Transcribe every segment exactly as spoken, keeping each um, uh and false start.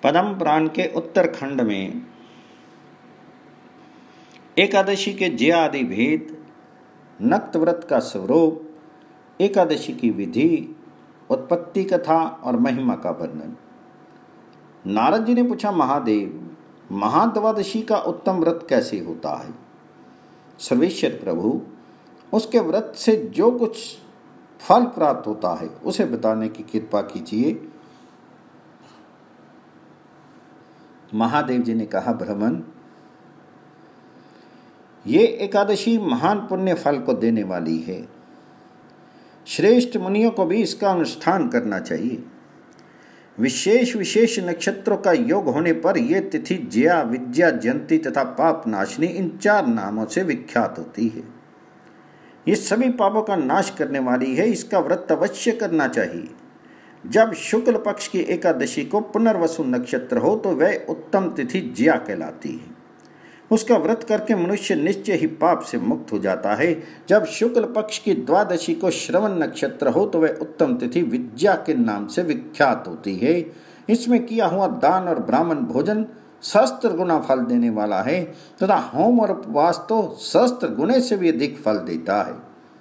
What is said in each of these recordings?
पद्म पुराण के उत्तरखंड में एकादशी के जया आदि भेद, नक्त व्रत का स्वरूप, एकादशी की विधि, उत्पत्ति कथा और महिमा का वर्णन। नारद जी ने पूछा, महादेव, महाद्वादशी का उत्तम व्रत कैसे होता है? सर्वेश्वर प्रभु, उसके व्रत से जो कुछ फल प्राप्त होता है उसे बताने की कृपा कीजिए। महादेव जी ने कहा, ब्राह्मण, ये एकादशी महान पुण्य फल को देने वाली है। श्रेष्ठ मुनियों को भी इसका अनुष्ठान करना चाहिए। विशेष विशेष नक्षत्रों का योग होने पर यह तिथि जया, विद्या, जयंती तथा पाप नाशनी इन चार नामों से विख्यात होती है। ये सभी पापों का नाश करने वाली है। इसका व्रत अवश्य करना चाहिए। जब शुक्ल पक्ष की एकादशी को पुनर्वसु नक्षत्र हो तो वह उत्तम तिथि जया कहलाती है। उसका व्रत करके मनुष्य निश्चय ही पाप से मुक्त हो जाता है। जब शुक्ल पक्ष की द्वादशी को श्रवण नक्षत्र हो तो वह उत्तम तिथि विद्या के नाम से विख्यात होती है। इसमें किया हुआ दान और ब्राह्मण भोजन सहस्त्र गुना फल देने वाला है तथा होम और उपवास तो सहस्त्र गुणे से भी अधिक फल देता है।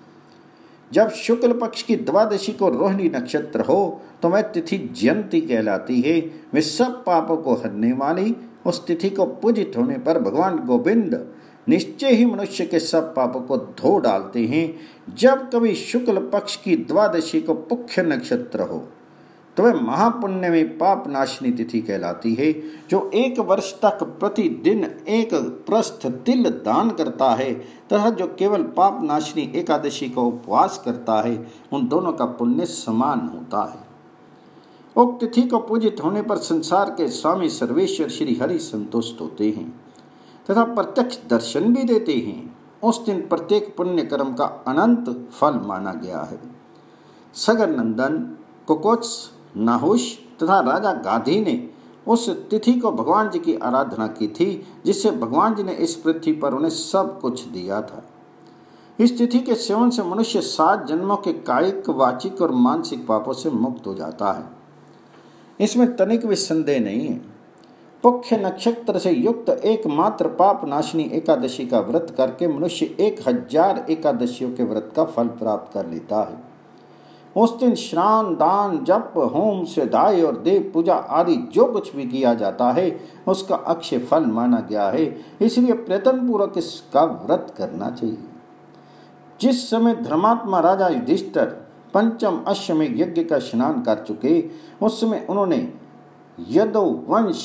जब शुक्ल पक्ष की द्वादशी को रोहिणी नक्षत्र हो तो वह तिथि जयंती कहलाती है। वे सब पापों को हरने वाली उस तिथि को पूजित होने पर भगवान गोविंद निश्चय ही मनुष्य के सब पापों को धो डालते हैं। जब कभी शुक्ल पक्ष की द्वादशी को पुख्य नक्षत्र हो तो वह महापुण्य में पाप नाशनी तिथि कहलाती है। जो एक वर्ष तक प्रतिदिन एक प्रस्थ तिल दान करता है तथा जो केवल पाप नाशनी एकादशी का उपवास करता है, उन दोनों का पुण्य समान होता है। उक्त तिथि को पूजित होने पर संसार के स्वामी सर्वेश्वर श्री हरि संतुष्ट होते हैं तथा प्रत्यक्ष दर्शन भी देते हैं। उस दिन प्रत्येक पुण्य कर्म का अनंत फल माना गया है। सगर नंदन, कुकुत्स, नाहुष तथा राजा गाधी ने उस तिथि को भगवान जी की आराधना की थी, जिससे भगवान जी ने इस पृथ्वी पर उन्हें सब कुछ दिया था। इस तिथि के सेवन से मनुष्य सात जन्मों के कायिक, वाचिक और मानसिक पापों से मुक्त हो जाता है। इसमें तनिक भी संदेह नहीं है। पुख्य नक्षत्र से युक्त एकमात्र पाप नाशनी एकादशी का व्रत करके मनुष्य एक हजार एकादशियों के व्रत का फल प्राप्त कर लेता है। उस दिन स्नान, दान, जप, होम, स्वाध्याय और देव पूजा आदि जो कुछ भी किया जाता है उसका अक्षय फल माना गया है। इसलिए प्रयत्न पूर्वक इसका व्रत करना चाहिए। जिस समय धर्मात्मा राजा युधिष्ठिर पंचम अश्वमेध यज्ञ का स्नान कर चुके, उस समय उन्होंने यदु वंश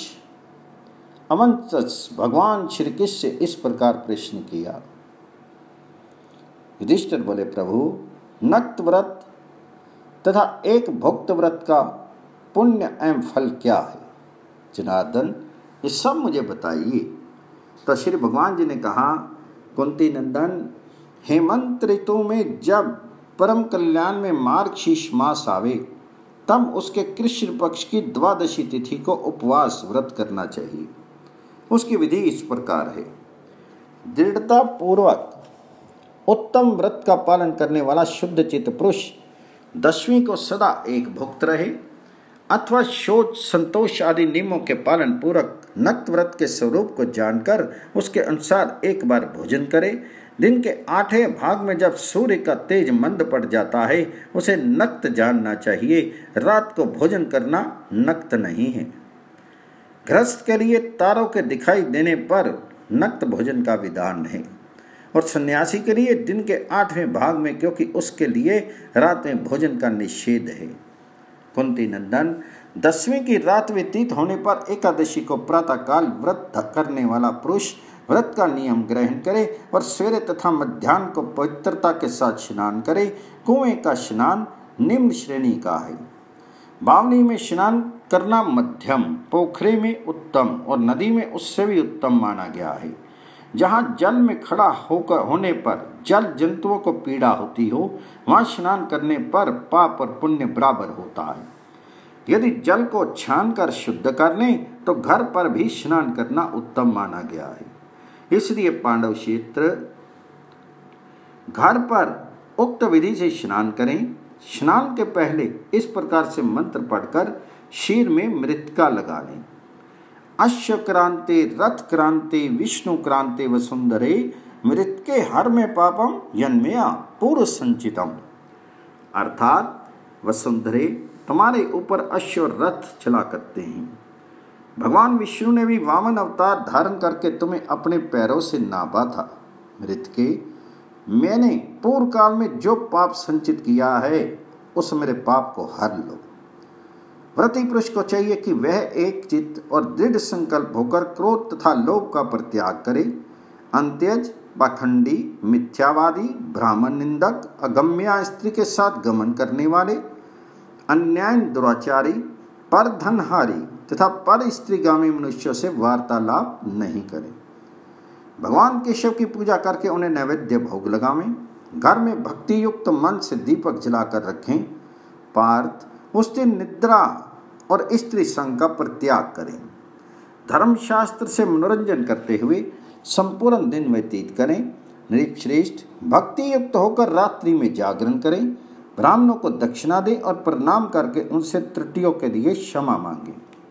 अवंतस भगवान श्री कृष्ण से इस प्रकार प्रश्न किया। युधिष्ठिर बोले, प्रभु, नक्त व्रत तथा एक भुक्त व्रत का पुण्य एवं फल क्या है? जनार्दन, ये सब मुझे बताइए। तो श्री भगवान जी ने कहा, कुंती नंदन, हेमंत ऋतु में जब परम कल्याण में मार्गशीर्ष मास आवे तब उसके कृष्ण पक्ष की द्वादशी तिथि को उपवास व्रत करना चाहिए। उसकी विधि इस प्रकार है। दृढ़ता पूर्वक उत्तम व्रत का पालन करने वाला शुद्ध चित्त पुरुष दसवीं को सदा एक भुक्त रहे अथवा शोच, संतोष आदि नियमों के पालन पूर्वक नक्त व्रत के स्वरूप को जानकर उसके अनुसार एक बार भोजन करे। दिन के आठवें भाग में जब सूर्य का तेज मंद पड़ जाता है उसे नक्त जानना चाहिए। रात को भोजन करना नक्त नहीं है। गृहस्थ के लिए तारों के दिखाई देने पर नक्त भोजन का विधान है और सन्यासी के लिए दिन के आठवें भाग में, क्योंकि उसके लिए रात में भोजन का निषेध है। कुंती नंदन, दसवीं की रात व्यतीत होने पर एकादशी को प्रातःकाल व्रत करने वाला पुरुष व्रत का नियम ग्रहण करे और सवेरे तथा मध्याह्न को पवित्रता के साथ स्नान करे। कुएं का स्नान निम्न श्रेणी का है। बावनी में स्नान करना मध्यम, पोखरे में उत्तम और नदी में उससे भी उत्तम माना गया है। जहाँ जल में खड़ा होकर होने पर जल जंतुओं को पीड़ा होती हो, वहाँ स्नान करने पर पाप और पुण्य बराबर होता है। यदि जल को छान कर शुद्ध कर लें तो घर पर भी स्नान करना उत्तम माना गया है। इसलिए पांडव क्षेत्र घर पर उक्त विधि से स्नान करें। स्नान के पहले इस प्रकार से मंत्र पढ़कर शीर में मृतिका लगा लें। अश्व क्रांते रथ क्रांते विष्णु क्रांते वसुंधरे मृत्के हर में पापम यन्मया पूर्व संचितम। अर्थात वसुंधरे, तुम्हारे ऊपर अश्व रथ चला करते हैं। भगवान विष्णु ने भी वामन अवतार धारण करके तुम्हें अपने पैरों से नापा था। मृत्के, मैंने पूर्व काल में जो पाप संचित किया है उस मेरे पाप को हर लो। व्रती पुरुष को चाहिए कि वह एक चित्त और दृढ़ संकल्प होकर क्रोध तथा लोभ का परित्याग करे। अंत्यज, पाखंडी, मिथ्यावादी, ब्राह्मण निंदक, अगम्या स्त्री के साथ गमन करने वाले, अन्याय दुराचारी, पर धनहारी तथा पर स्त्रीगामी मनुष्यों से वार्तालाप नहीं करे। भगवान केशव की पूजा करके उन्हें नैवेद्य भोग लगावें। घर में भक्ति युक्त मन से दीपक जलाकर रखें। पार्थ, उस दिन निद्रा और स्त्री संग का परित्याग करें। धर्मशास्त्र से मनोरंजन करते हुए संपूर्ण दिन व्यतीत करें। नृपश्रेष्ठ, भक्ति युक्त होकर रात्रि में जागरण करें। ब्राह्मणों को दक्षिणा दें और प्रणाम करके उनसे त्रुटियों के लिए क्षमा मांगे।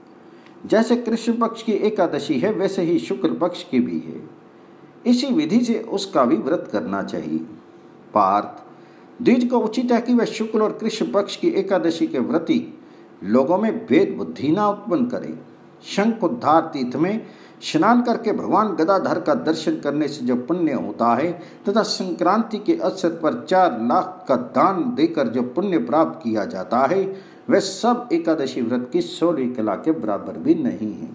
जैसे कृष्ण पक्ष की एकादशी है वैसे ही शुक्ल पक्ष की भी है। इसी विधि से उसका भी व्रत करना चाहिए। पार्थ, द्विज को उचित है कि वह शुक्ल और कृष्ण पक्ष की एकादशी के व्रती लोगों में भेद बुद्धि न उत्पन्न करे। शंख उद्धार तीर्थ में स्नान करके भगवान गदाधर का दर्शन करने से जो पुण्य होता है तथा संक्रांति के अवसर पर चार लाख का दान देकर जो पुण्य प्राप्त किया जाता है वह सब एकादशी व्रत की सोलहवीं कला के बराबर भी नहीं है।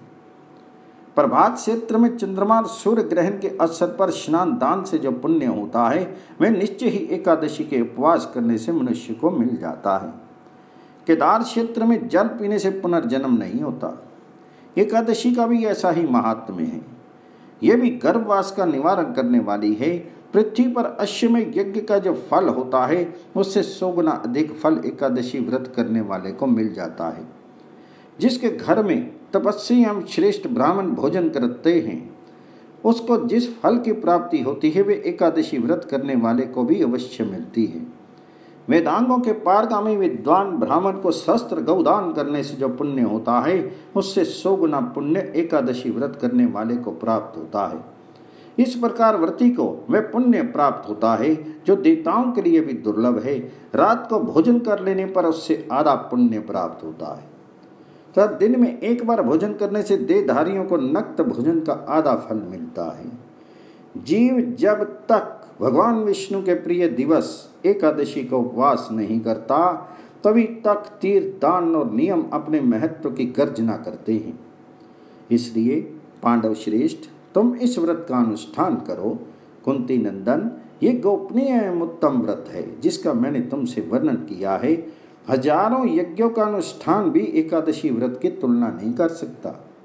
प्रभात क्षेत्र में चंद्रमा और सूर्य ग्रहण के अवसर पर स्नान दान से जो पुण्य होता है वह निश्चय ही एकादशी के उपवास करने से मनुष्य को मिल जाता है। केदार क्षेत्र में जल पीने से पुनर्जन्म नहीं होता। एकादशी का भी ऐसा ही महात्म्य है। यह भी गर्भवास का निवारण करने वाली है। पृथ्वी पर अश्वमेध यज्ञ का जो फल होता है उससे सौ गुना अधिक फल एकादशी व्रत करने वाले को मिल जाता है। जिसके घर में तपस्वी एवं श्रेष्ठ ब्राह्मण भोजन करते हैं उसको जिस फल की प्राप्ति होती है वे एकादशी व्रत करने वाले को भी अवश्य मिलती है। वेदांगों के पारगामी विद्वान ब्राह्मण को शस्त्र गौदान करने से जो पुण्य होता है उससे सौ गुना पुण्य एकादशी व्रत करने वाले को प्राप्त होता है। इस प्रकार व्रती को वह पुण्य प्राप्त होता है जो देवताओं के लिए भी दुर्लभ है। रात को भोजन कर लेने पर उससे आधा पुण्य प्राप्त होता है तथा तो दिन में एक बार भोजन करने से देहधारियों को नक्त भोजन का आधा फल मिलता है। जीव जब तक भगवान विष्णु के प्रिय दिवस एकादशी का उपवास नहीं करता तभी तक तीर्थ दान और नियम अपने महत्व की गर्जना करते हैं। इसलिए पांडव श्रेष्ठ, तुम इस व्रत का अनुष्ठान करो। कुंती नंदन, ये गोपनीय एवं उत्तम व्रत है जिसका मैंने तुमसे वर्णन किया है। हजारों यज्ञों का अनुष्ठान भी एकादशी व्रत की तुलना नहीं कर सकता।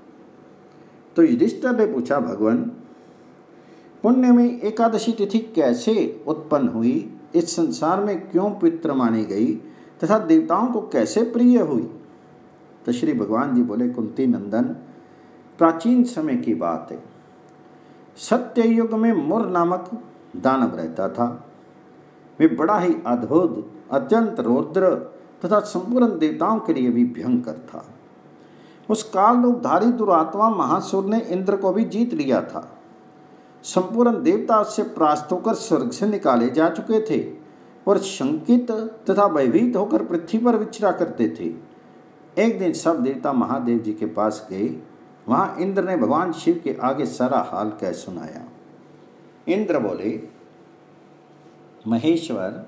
तो युधिष्ठिर ने पूछा, भगवान, पुण्य में एकादशी तिथि कैसे उत्पन्न हुई? इस संसार में क्यों पवित्र मानी गई तथा देवताओं को कैसे प्रिय हुई? तो श्री भगवान जी बोले, कुंती नंदन, प्राचीन समय की बात है। सत्य युग में मुर नामक दानव रहता था। वे बड़ा ही अद्भुत, अत्यंत रौद्र तथा संपूर्ण देवताओं के लिए भी भयंकर था। उस काल रूपधारी दुरात्मा महासुर ने इंद्र को भी जीत लिया था। संपूर्ण देवता उससे परास्त होकर स्वर्ग से निकाले जा चुके थे और शंकित तथा भयभीत होकर पृथ्वी पर विचरा करते थे। एक दिन सब देवता महादेव जी के पास गए। वहां इंद्र ने भगवान शिव के आगे सारा हाल कह सुनाया। इंद्र बोले, महेश्वर,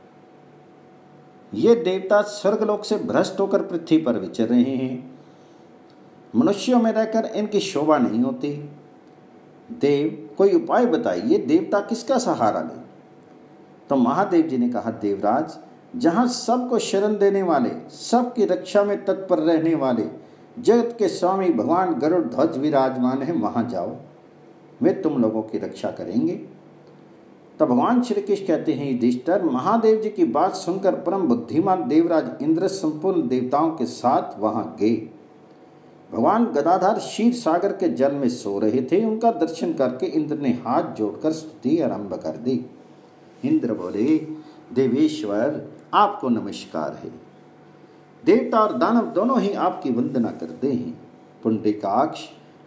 ये देवता स्वर्गलोक से भ्रष्ट होकर पृथ्वी पर विचर रहे हैं। मनुष्यों में रहकर इनकी शोभा नहीं होती। देव, कोई उपाय बताइए, देवता किसका सहारा ले? तो महादेव जी ने कहा, देवराज, जहां सबको शरण देने वाले, सबकी रक्षा में तत्पर रहने वाले जगत के स्वामी भगवान गरुड़ ध्वज विराजमान है, वहां जाओ, वे तुम लोगों की रक्षा करेंगे। तब भगवान श्री कृष्ण कहते हैं, युधिष्ठिर, महादेव जी की बात सुनकर परम बुद्धिमान देवराज इंद्र संपूर्ण देवताओं के साथ वहां गए। भगवान गदाधर क्षीर सागर के जल में सो रहे थे। उनका दर्शन करके इंद्र ने हाथ जोड़कर स्तुति आरंभ कर दी। इंद्र बोले, देवेश्वर, आपको नमस्कार है। देवता और दानव दोनों ही आपकी वंदना करते हैं। पुंडरीकाक्ष,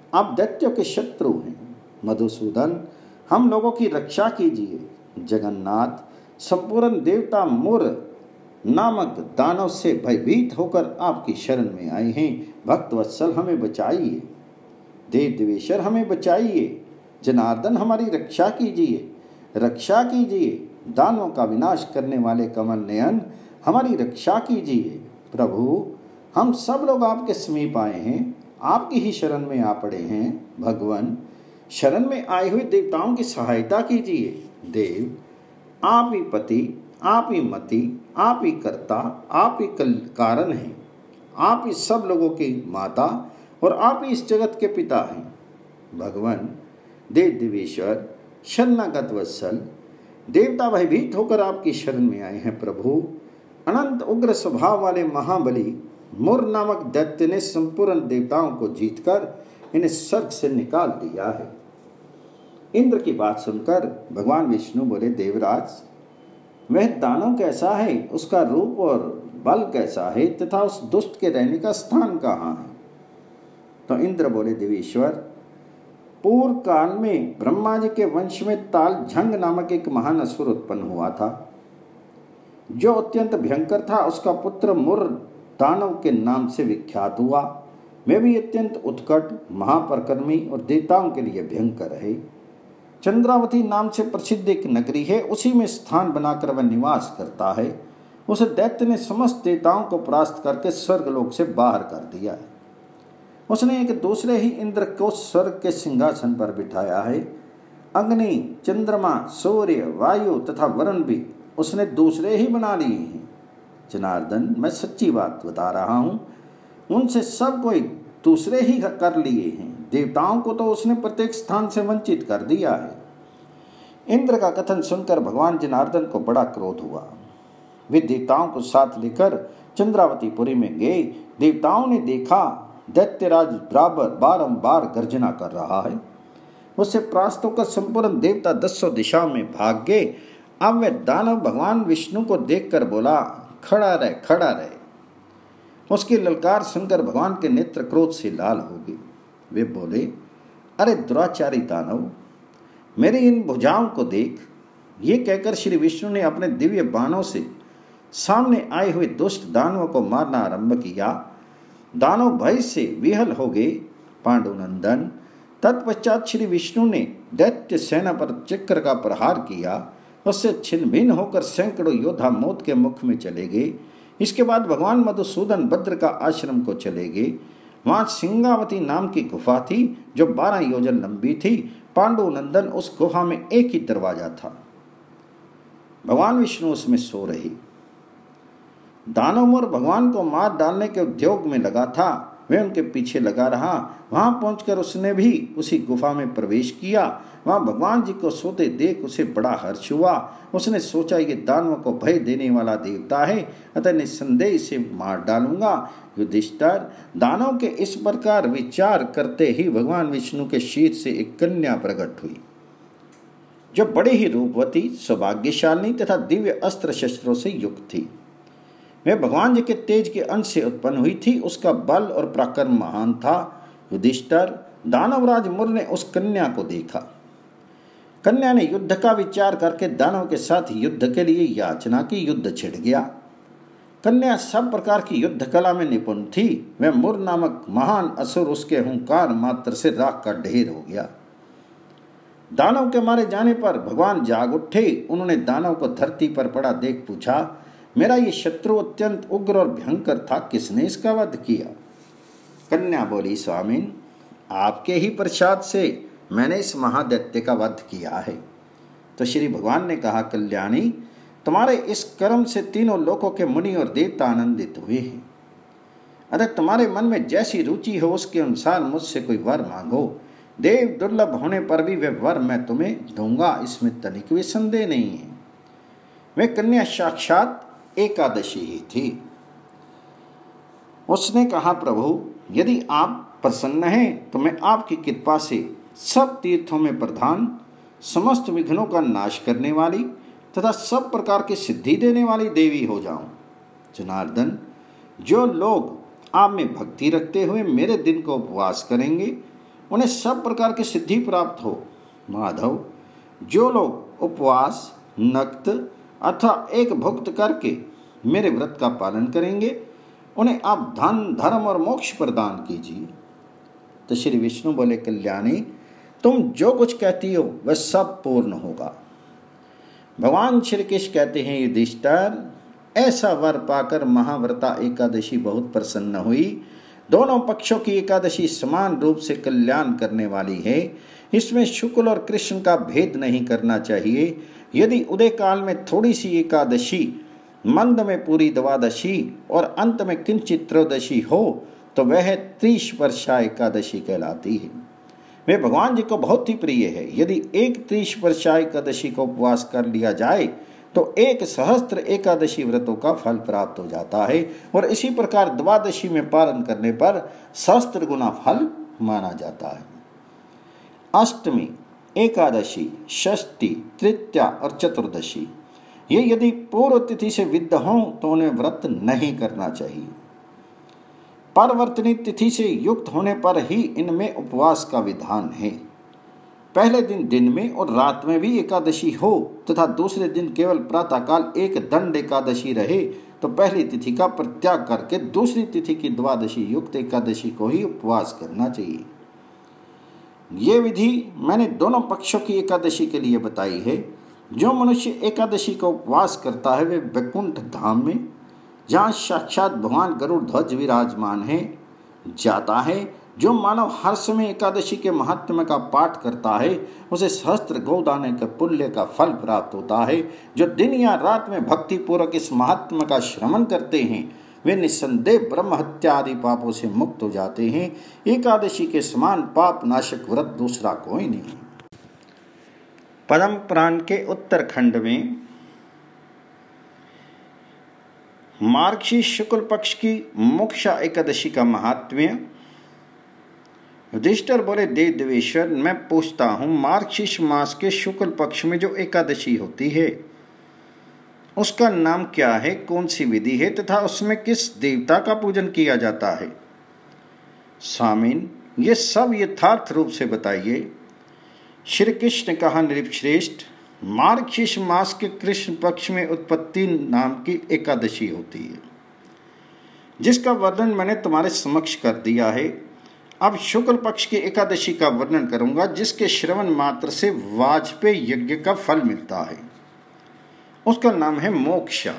आप दैत्यों के शत्रु हैं। मधुसूदन, हम लोगों की रक्षा कीजिए। जगन्नाथ, संपूर्ण देवता मुर नामक दानव से भयभीत होकर आपकी शरण में आए हैं। भक्त वत्सल, हमें बचाइए। देव देवेश्वर, हमें बचाइए। जनार्दन, हमारी रक्षा कीजिए, रक्षा कीजिए। दानवों का विनाश करने वाले कमल नयन, हमारी रक्षा कीजिए। प्रभु, हम सब लोग आपके समीप आए हैं, आपकी ही शरण में आ पड़े हैं। भगवान, शरण में आए हुए देवताओं की सहायता कीजिए। देव, आप ही पति, आप ही मति, आप ही कर्ता, आप ही कारण हैं। आप ही सब लोगों की माता और आप ही इस जगत के पिता हैं। भगवान, देव देवेश्वर, शरणागत वत्सल, देवता भयभीत होकर आपकी शरण में आए हैं। प्रभु, अनंत उग्र स्वभाव वाले महाबली मुर नामक दैत्य ने संपूर्ण देवताओं को जीतकर इन्हें स्वर्ग से निकाल दिया है। इंद्र की बात सुनकर भगवान विष्णु बोले, देवराज, वह दानव कैसा है, उसका रूप और बल कैसा है, तथा उस दुष्ट के रहने का स्थान कहाँ है? तो इंद्र बोले, देवेश्वर, पूर्व काल में ब्रह्मा जी के वंश में ताल झंग नामक एक महान असुर उत्पन्न हुआ था, जो अत्यंत भयंकर था। उसका पुत्र मुर दानव के नाम से विख्यात हुआ। वे भी अत्यंत उत्कट, महापराक्रमी और देवताओं के लिए भयंकर है। चंद्रावती नाम से प्रसिद्ध एक नगरी है, उसी में स्थान बनाकर वह निवास करता है। उस दैत्य ने समस्त देवताओं को परास्त करके स्वर्गलोक से बाहर कर दिया है। उसने एक दूसरे ही इंद्र को स्वर्ग के सिंहासन पर बिठाया है। अग्नि, चंद्रमा, सूर्य, वायु तथा वरुण भी उसने दूसरे ही बना लिए हैं। जनार्दन, मैं सच्ची बात बता रहा हूँ, उनसे सब कोई दूसरे ही कर लिए हैं। देवताओं को तो उसने प्रत्येक स्थान से वंचित कर दिया है। इंद्र का कथन सुनकर भगवान जनार्दन को बड़ा क्रोध हुआ। वे देवताओं को साथ लेकर चंद्रावतीपुरी में गए। देवताओं ने देखा दैत्यराज बराबर बारंबार गर्जना कर रहा है। उससे परास्त होकर संपूर्ण देवता दसों दिशाओं में भाग गए। अब वह दानव भगवान विष्णु को देखकर बोला, खड़ा रहे, खड़ा रहे। उसकी ललकार सुनकर भगवान के नेत्र क्रोध से लाल हो गए। वे बोले, अरे दुराचारी दानव, मेरी इन भुजाओं को देख। ये कहकर श्री विष्णु ने अपने दिव्य बाणों से सामने आए हुए दुष्ट दानवों को मारना आरंभ किया। दानव भय से विहल हो गए। पांडुनंदन, तत्पश्चात श्री विष्णु ने दैत्य सेना पर चक्र का प्रहार किया। उससे छिन्न भिन्न होकर सैकड़ों योद्धा मौत के मुख में चले गए। इसके बाद भगवान मधुसूदन भद्र का आश्रम को चले गए। वहां सिंगावती नाम की गुफा थी, जो बारह योजन लंबी थी। पांडुनंदन, उस गुफा में एक ही दरवाजा था। भगवान विष्णु उसमें सो रहे। दानवमुर भगवान को मार डालने के उद्योग में लगा था। वह उनके पीछे लगा रहा। वहां पहुंचकर उसने भी उसी गुफा में प्रवेश किया। वहां भगवान जी को सोते देख उसे बड़ा हर्ष हुआ। उसने सोचा, ये दानवों को भय देने वाला देवता है, अतः निस्संदेह इसे मार डालूंगा। युधिष्ठिर, दानव के इस प्रकार विचार करते ही भगवान विष्णु के शीर से एक कन्या प्रकट हुई, जो बड़ी ही रूपवती, सौभाग्यशाली तथा दिव्य अस्त्र शस्त्रों से युक्त थी। वह भगवान जी के तेज के अंश से उत्पन्न हुई थी। उसका बल और पराक्रम महान था। युधिष्ठिर, दानवराज मुर ने उस कन्या को देखा। कन्या ने युद्ध का विचार करके दानव के साथ युद्ध के लिए याचना की। युद्ध छिड़ गया। कन्या सब प्रकार की युद्ध कला में निपुण थी। वह मुर नामक महान असुर उसके हुंकार मात्र से राख का ढेर हो गया। दानव के मारे जाने पर भगवान जाग उठे। उन्होंने दानव को धरती पर पड़ा देख पूछा, मेरा ये शत्रु अत्यंत उग्र और भयंकर था, किसने इसका वध किया? कन्या बोली, स्वामिन, आपके ही प्रसाद से मैंने इस महादैत्य का वध किया है। तो श्री भगवान ने कहा, कल्याणी, तुम्हारे इस कर्म से तीनों लोकों के मुनि और देवता आनंदित हुए हैं। अतः तुम्हारे मन में जैसी रुचि हो उसके अनुसार मुझसे कोई वर मांगो। देव दुर्लभ होने पर भी वह वर मैं तुम्हें दूंगा, इसमें तनिक भी संदेह नहीं है। वह कन्या साक्षात एकादशी ही थी। उसने कहा, प्रभु, यदि आप प्रसन्न हैं तो मैं आपकी कृपा से सब तीर्थों में प्रधान, समस्त विघ्नों का नाश करने वाली तथा सब प्रकार की सिद्धि देने वाली देवी हो जाऊं। जनार्दन, जो लोग आप में भक्ति रखते हुए मेरे दिन को उपवास करेंगे, उन्हें सब प्रकार की सिद्धि प्राप्त हो। माधव, जो लोग उपवास, नक्त अथवा एक भुक्त करके मेरे व्रत का पालन करेंगे, उन्हें आप धन, धर्म और मोक्ष प्रदान कीजिए। तो श्री विष्णु बोले, कल्याणी, तुम जो कुछ कहती हो वह सब पूर्ण होगा। भगवान श्री कृष्ण कहते हैं, युधिष्ठिर, ऐसा वर पाकर महाव्रता एकादशी बहुत प्रसन्न हुई। दोनों पक्षों की एकादशी समान रूप से कल्याण करने वाली है। इसमें शुक्ल और कृष्ण का भेद नहीं करना चाहिए। यदि उदय काल में थोड़ी सी एकादशी, मंद में पूरी द्वादशी और अंत में किंचित त्रयोदशी हो तो वह त्रिशवर्षा एकादशी कहलाती है। वे भगवान जी को बहुत ही प्रिय है। यदि एक त्रिशवर्षा एकादशी को उपवास कर लिया जाए तो एक सहस्त्र एकादशी व्रतों का फल प्राप्त हो जाता है, और इसी प्रकार द्वादशी में पालन करने पर सहस्त्र गुना फल माना जाता है। अष्टमी, एकादशी, षष्ठी, तृतीया और चतुर्दशी, ये यदि पूर्व तिथि से विद्ध हों तो उन्हें व्रत नहीं करना चाहिए। परवर्तनी तिथि से युक्त होने पर ही इनमें उपवास का विधान है। पहले दिन दिन में और रात में भी एकादशी हो तथा दूसरे दिन केवल प्रातःकाल एक दंड एकादशी रहे तो पहली तिथि का परित्याग करके दूसरी तिथि की द्वादशी युक्त एकादशी को ही उपवास करना चाहिए। ये विधि मैंने दोनों पक्षों की एकादशी के लिए बताई है। जो मनुष्य एकादशी का उपवास करता है वे वैकुंठ धाम में, जहाँ साक्षात भगवान गरुड़ ध्वज विराजमान है, जाता है। जो मानव हर समय एकादशी के महात्म्य का पाठ करता है उसे सहस्त्र गोदाने के पुण्य का फल प्राप्त होता है। जो दिन या रात में भक्ति पूर्वक इस महात्म्य का श्रवण करते हैं वे निस्संदेह ब्रह्म हत्या आदि पापों से मुक्त हो जाते हैं। एकादशी के समान पाप नाशक व्रत दूसरा कोई नहीं। पद्म पुराण के उत्तरखंड में मार्गशीर्ष शुक्ल पक्ष की मोक्षा एकादशी का महात्म्य। युधिष्ठिर बोले, देव देवेश्वर, मैं पूछता हूँ, मार्गशीर्ष मास के शुक्ल पक्ष में जो एकादशी होती है उसका नाम क्या है, कौन सी विधि है तथा उसमें किस देवता का पूजन किया जाता है? स्वामिन, ये सब यथार्थ रूप से बताइए। श्री कृष्ण ने कहा, नृपश्रेष्ठ, मार्गशीर्ष मास के कृष्ण पक्ष में उत्पत्ति नाम की एकादशी होती है, जिसका वर्णन मैंने तुम्हारे समक्ष कर दिया है। अब शुक्ल पक्ष की एकादशी का वर्णन करूंगा, जिसके श्रवण मात्र से वाजपेय यज्ञ का फल मिलता है। उसका नाम है मोक्षा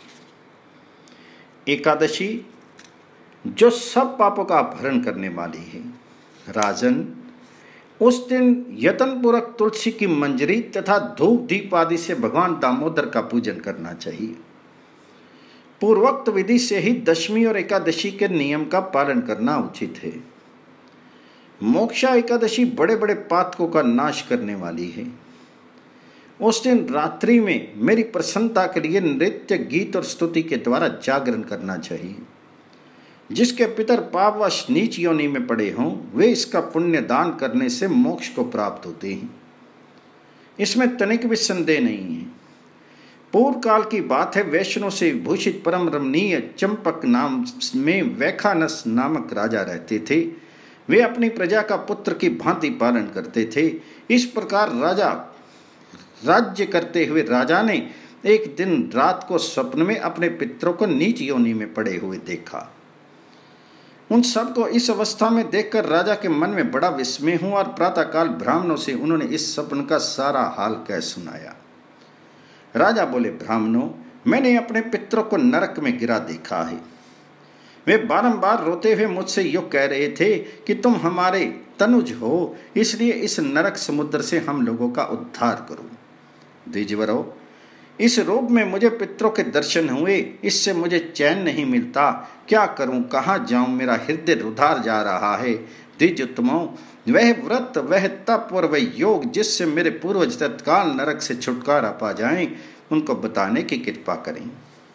एकादशी, जो सब पापों का अपहरण करने वाली है। राजन, उस दिन यतनपूर्वक तुलसी की मंजरी तथा धूप दीप आदि से भगवान दामोदर का पूजन करना चाहिए। पूर्वोक्त विधि से ही दशमी और एकादशी के नियम का पालन करना उचित है। मोक्षा एकादशी बड़े बड़े पातकों का नाश करने वाली है। उस दिन रात्रि में मेरी प्रसन्नता के लिए नृत्य, गीत और स्तुति के द्वारा जागरण करना चाहिए। जिसके पितर पापवश नीच योनि में पड़े हों वे इसका पुण्य दान करने से मोक्ष को प्राप्त होते हैं। इसमें तनिक भी संदेह नहीं है। पूर्व काल की बात है, वैष्णव से भूषित परम रमणीय चंपक नाम में वैखानस नामक राजा रहते थे। वे अपनी प्रजा का पुत्र की भांति पालन करते थे। इस प्रकार राजा राज्य करते हुए राजा ने एक दिन रात को स्वप्न में अपने पितरों को नीच योनि में पड़े हुए देखा। उन सबको इस अवस्था में देखकर राजा के मन में बड़ा विस्मय हुआ और प्रातःकाल ब्राह्मणों से उन्होंने इस स्वप्न का सारा हाल कह सुनाया। राजा बोले, ब्राह्मणों, मैंने अपने पितरों को नरक में गिरा देखा है। वे बारंबार रोते हुए मुझसे यो कह रहे थे कि तुम हमारे तनुज हो, इसलिए इस नरक समुद्र से हम लोगों का उद्धार करो। द्विजवरो, इस रूप में मुझे पितरों के दर्शन हुए, इससे मुझे चैन नहीं मिलता। क्या करूं, कहाँ जाऊं, मेरा हृदय रुधार जा रहा है। द्विजोत्तमों, वह व्रत, वह तप और वह योग जिससे मेरे पूर्वज तत्काल नरक से छुटकारा पा जाएं, उनको बताने की कृपा करें।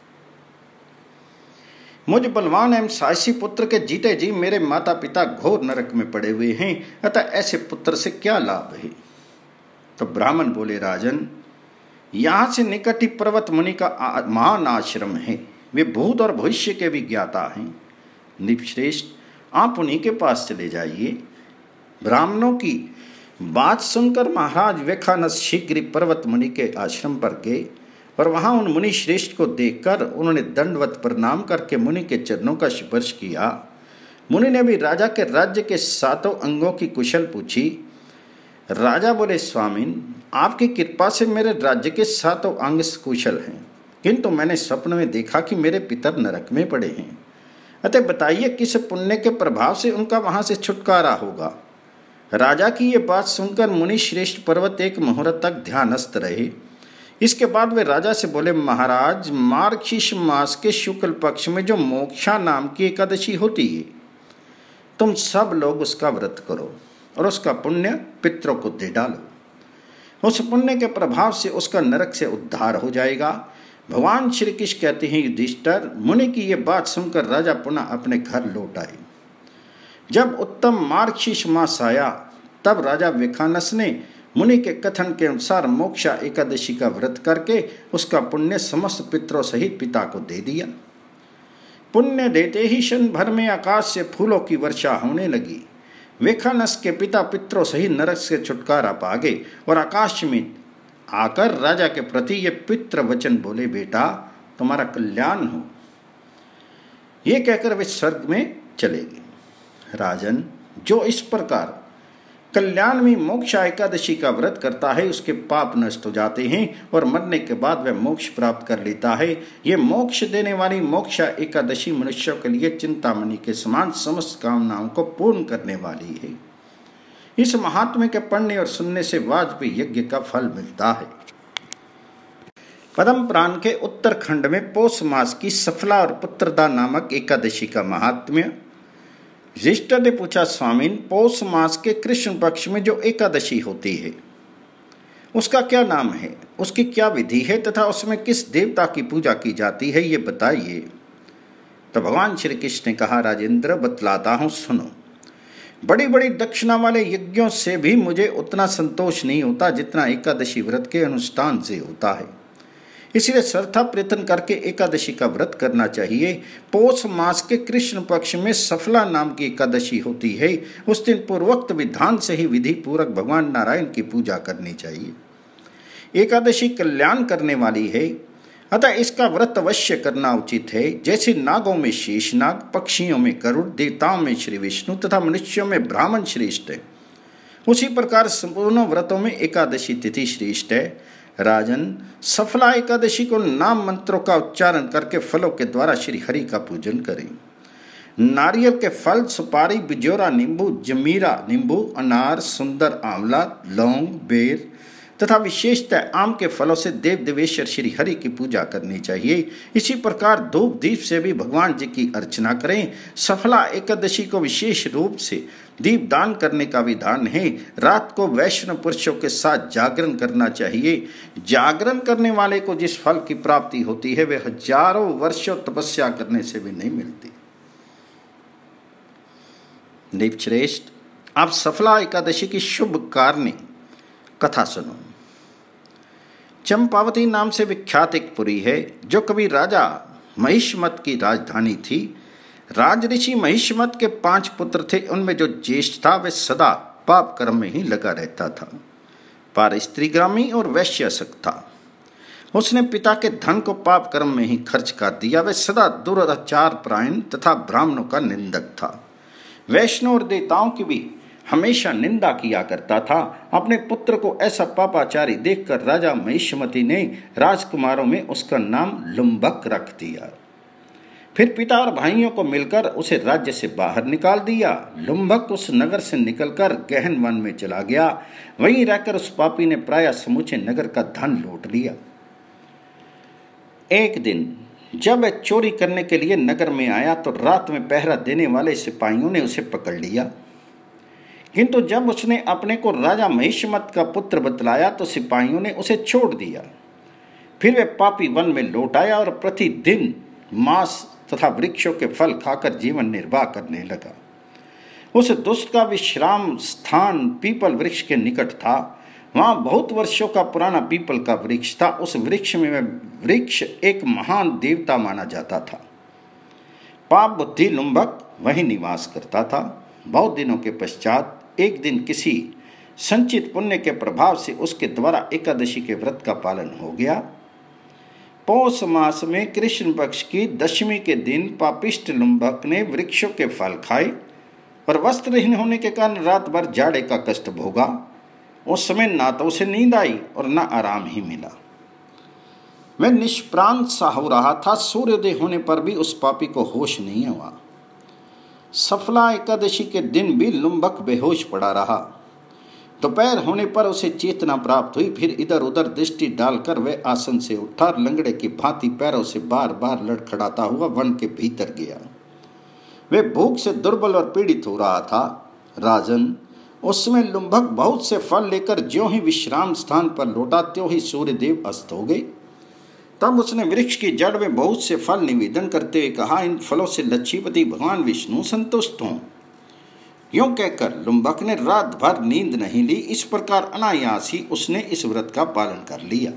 मुझ बलवान एवं साहसी पुत्र के जीते जी मेरे माता पिता घोर नरक में पड़े हुए हैं, अतः ऐसे पुत्र से क्या लाभ है? तो ब्राह्मण बोले, राजन, यहाँ से निकट ही पर्वत मुनि का महान आश्रम है। वे भूत और भविष्य के भी ज्ञाता हैं। निपश्रेष्ठ, आप उन्हीं के पास चले जाइए। ब्राह्मणों की बात सुनकर महाराज वेखानस शीघ्र पर्वत मुनि के आश्रम पर गए और वहां उन मुनि श्रेष्ठ को देखकर उन्होंने दंडवत प्रणाम करके मुनि के चरणों का स्पर्श किया। मुनि ने भी राजा के राज्य के सातों अंगों की कुशल पूछी। राजा बोले, स्वामीन, आपकी कृपा से मेरे राज्य के सातों अंग कुशल हैं, किंतु मैंने स्वप्न में देखा कि मेरे पितर नरक में पड़े हैं। अतः बताइए किस पुण्य के प्रभाव से उनका वहां से छुटकारा होगा। राजा की ये बात सुनकर मुनि श्रेष्ठ पर्वत एक मुहूर्त तक ध्यानस्थ रहे। इसके बाद वे राजा से बोले, महाराज, मार्गशीर्ष मास के शुक्ल पक्ष में जो मोक्षा नाम की एकादशी होती है, तुम सब लोग उसका व्रत करो और उसका पुण्य पितरों को दे डालो। उस पुण्य के प्रभाव से उसका नरक से उद्धार हो जाएगा। भगवान श्री कृष्ण कहते हैं, युधिष्ठिर, मुनि की ये बात सुनकर राजा पुनः अपने घर लौट आए। जब उत्तम मार्गशीर्ष मास आया तब राजा वेखानस ने मुनि के कथन के अनुसार मोक्षा एकादशी का व्रत करके उसका पुण्य समस्त पितरों सहित पिता को दे दिया। पुण्य देते ही क्षण भर में आकाश से फूलों की वर्षा होने लगी। वेखानस के पिता पितरों सहित नरक से छुटकारा पा गए और आकाश में आकर राजा के प्रति ये पितृ वचन बोले, बेटा, तुम्हारा कल्याण हो। ये कहकर वे स्वर्ग में चले गए। राजन, जो इस प्रकार कल्याण में मोक्षा एकादशी का व्रत करता है, उसके पाप नष्ट हो जाते हैं और मरने के बाद वह मोक्ष प्राप्त कर लेता है। ये मोक्ष देने वाली मोक्षा एकादशी मनुष्यों के लिए चिंतामणि के समान समस्त कामनाओं को पूर्ण करने वाली है। इस महात्म्य के पढ़ने और सुनने से वाजपेयी यज्ञ का फल मिलता है। पद्म पुराण के उत्तरखंड में पौष मास की सफला और पुत्रदा नामक एकादशी का महात्म्य। युधिष्ठिर ने पूछा, स्वामीन, पौष मास के कृष्ण पक्ष में जो एकादशी होती है उसका क्या नाम है, उसकी क्या विधि है तथा उसमें किस देवता की पूजा की जाती है, ये बताइए। तो भगवान श्री कृष्ण ने कहा, राजेंद्र, बतलाता हूँ, सुनो। बड़ी बड़ी दक्षिणा वाले यज्ञों से भी मुझे उतना संतोष नहीं होता जितना एकादशी व्रत के अनुष्ठान से होता है। इसलिए श्रद्धा प्रयत्न करके एकादशी का व्रत करना चाहिए। पौष मास के कृष्ण पक्ष में सफला नाम की एकादशी होती है। उस दिन पूर्वोक्त विधान से ही विधि पूर्वक भगवान नारायण की पूजा करनी चाहिए। एकादशी कल्याण करने वाली है, अतः इसका व्रत अवश्य करना उचित है। जैसे नागों में शेषनाग, पक्षियों में गरुड़, देवताओं में श्री विष्णु तथा मनुष्यों में ब्राह्मण श्रेष्ठ है, उसी प्रकार संपूर्ण व्रतों में एकादशी तिथि श्रेष्ठ है। राजन, सफला एकादशी को नाम मंत्रों का उच्चारण करके फलों के द्वारा श्री हरि का पूजन करें। नारियल के फल, सुपारी, बिजोरा नींबू, जमीरा नींबू, अनार, सुंदर आंवला, लौंग, बेर तथा विशेषतः आम के फलों से देव देवेश्वर श्री हरि की पूजा करनी चाहिए। इसी प्रकार धूप दीप से भी भगवान जी की अर्चना करें। सफला एकादशी को विशेष रूप से दीप दान करने का विधान है। रात को वैष्णव पुरुषों के साथ जागरण करना चाहिए। जागरण करने वाले को जिस फल की प्राप्ति होती है वे हजारों वर्षों तपस्या करने से भी नहीं मिलती। देवश्रेष्ठ, आप सफला एकादशी की शुभ कारणी कथा सुनो। चंपावती नाम से विख्यात एक पुरी है जो कभी राजा महिष्मत की राजधानी थी। राज ऋषि महिष्मत के पांच पुत्र थे। उनमें जो ज्येष्ठ था वह सदा पाप कर्म में ही लगा रहता था, पर स्त्रीग्रामी और वैश्यासक्त था। उसने पिता के धन को पाप कर्म में ही खर्च कर दिया। वह सदा दुराचार परायण तथा ब्राह्मणों का निंदक था। वैष्णव और देवताओं की भी हमेशा निंदा किया करता था। अपने पुत्र को ऐसा पापाचारी देखकर राजा महिष्मती ने राजकुमारों में उसका नाम लुम्बक रख दिया। फिर पिता और भाइयों को मिलकर उसे राज्य से बाहर निकाल दिया। लुम्बक उस नगर से निकलकर गहन वन में चला गया। वहीं रहकर उस पापी ने प्रायः समूचे नगर का धन लूट लिया। एक दिन जब वह चोरी करने के लिए नगर में आया तो रात में पहरा देने वाले सिपाहियों ने उसे पकड़ लिया। किंतु जब उसने अपने को राजा महिष्मत का पुत्र बतलाया तो सिपाहियों ने उसे छोड़ दिया। फिर वह पापी वन में लौट आया और प्रतिदिन मांस तथा वृक्षों के फल खाकर जीवन निर्वाह करने लगा। उस दुष्ट का विश्राम स्थान पीपल वृक्ष के निकट था। वहां बहुत वर्षों का पुराना पीपल का वृक्ष था। उस वृक्ष में वृक्ष एक महान देवता माना जाता था। पाप बुद्धि लुम्बक वहीं निवास करता था। बहुत दिनों के पश्चात एक दिन किसी संचित पुण्य के प्रभाव से उसके द्वारा एकादशी के व्रत का पालन हो गया। पौष मास में कृष्ण पक्ष की दशमी के दिन पापिष्ट लुम्बक ने वृक्षों के फल खाए और वस्त्रहीन होने के कारण रात भर जाड़े का कष्ट भोगा। उस समय ना तो उसे नींद आई और ना आराम ही मिला। मैं निष्प्राण सा हो रहा था। सूर्योदय होने पर भी उस पापी को होश नहीं हुआ। सफला एकादशी के दिन भी लुम्बक बेहोश पड़ा रहा। दोपहर होने पर उसे चेतना प्राप्त हुई। फिर इधर उधर दृष्टि डालकर वह आसन से उठा, लंगड़े की भांति पैरों से बार बार लड़खड़ाता हुआ वन के भीतर गया। वह भूख से दुर्बल और पीड़ित हो रहा था। राजन, उसमें लुम्बक बहुत से फल लेकर ज्यों ही विश्राम स्थान पर लौटा त्यों ही सूर्यदेव अस्त हो गए। तब उसने वृक्ष की जड़ में बहुत से फल निवेदन करते हुए कहा, इन फलों से लक्ष्मीपति भगवान विष्णु संतुष्ट हों। यूं कहकर लुम्बक ने रात भर नींद नहीं ली। इस प्रकार अनायास ही उसने इस व्रत का पालन कर लिया।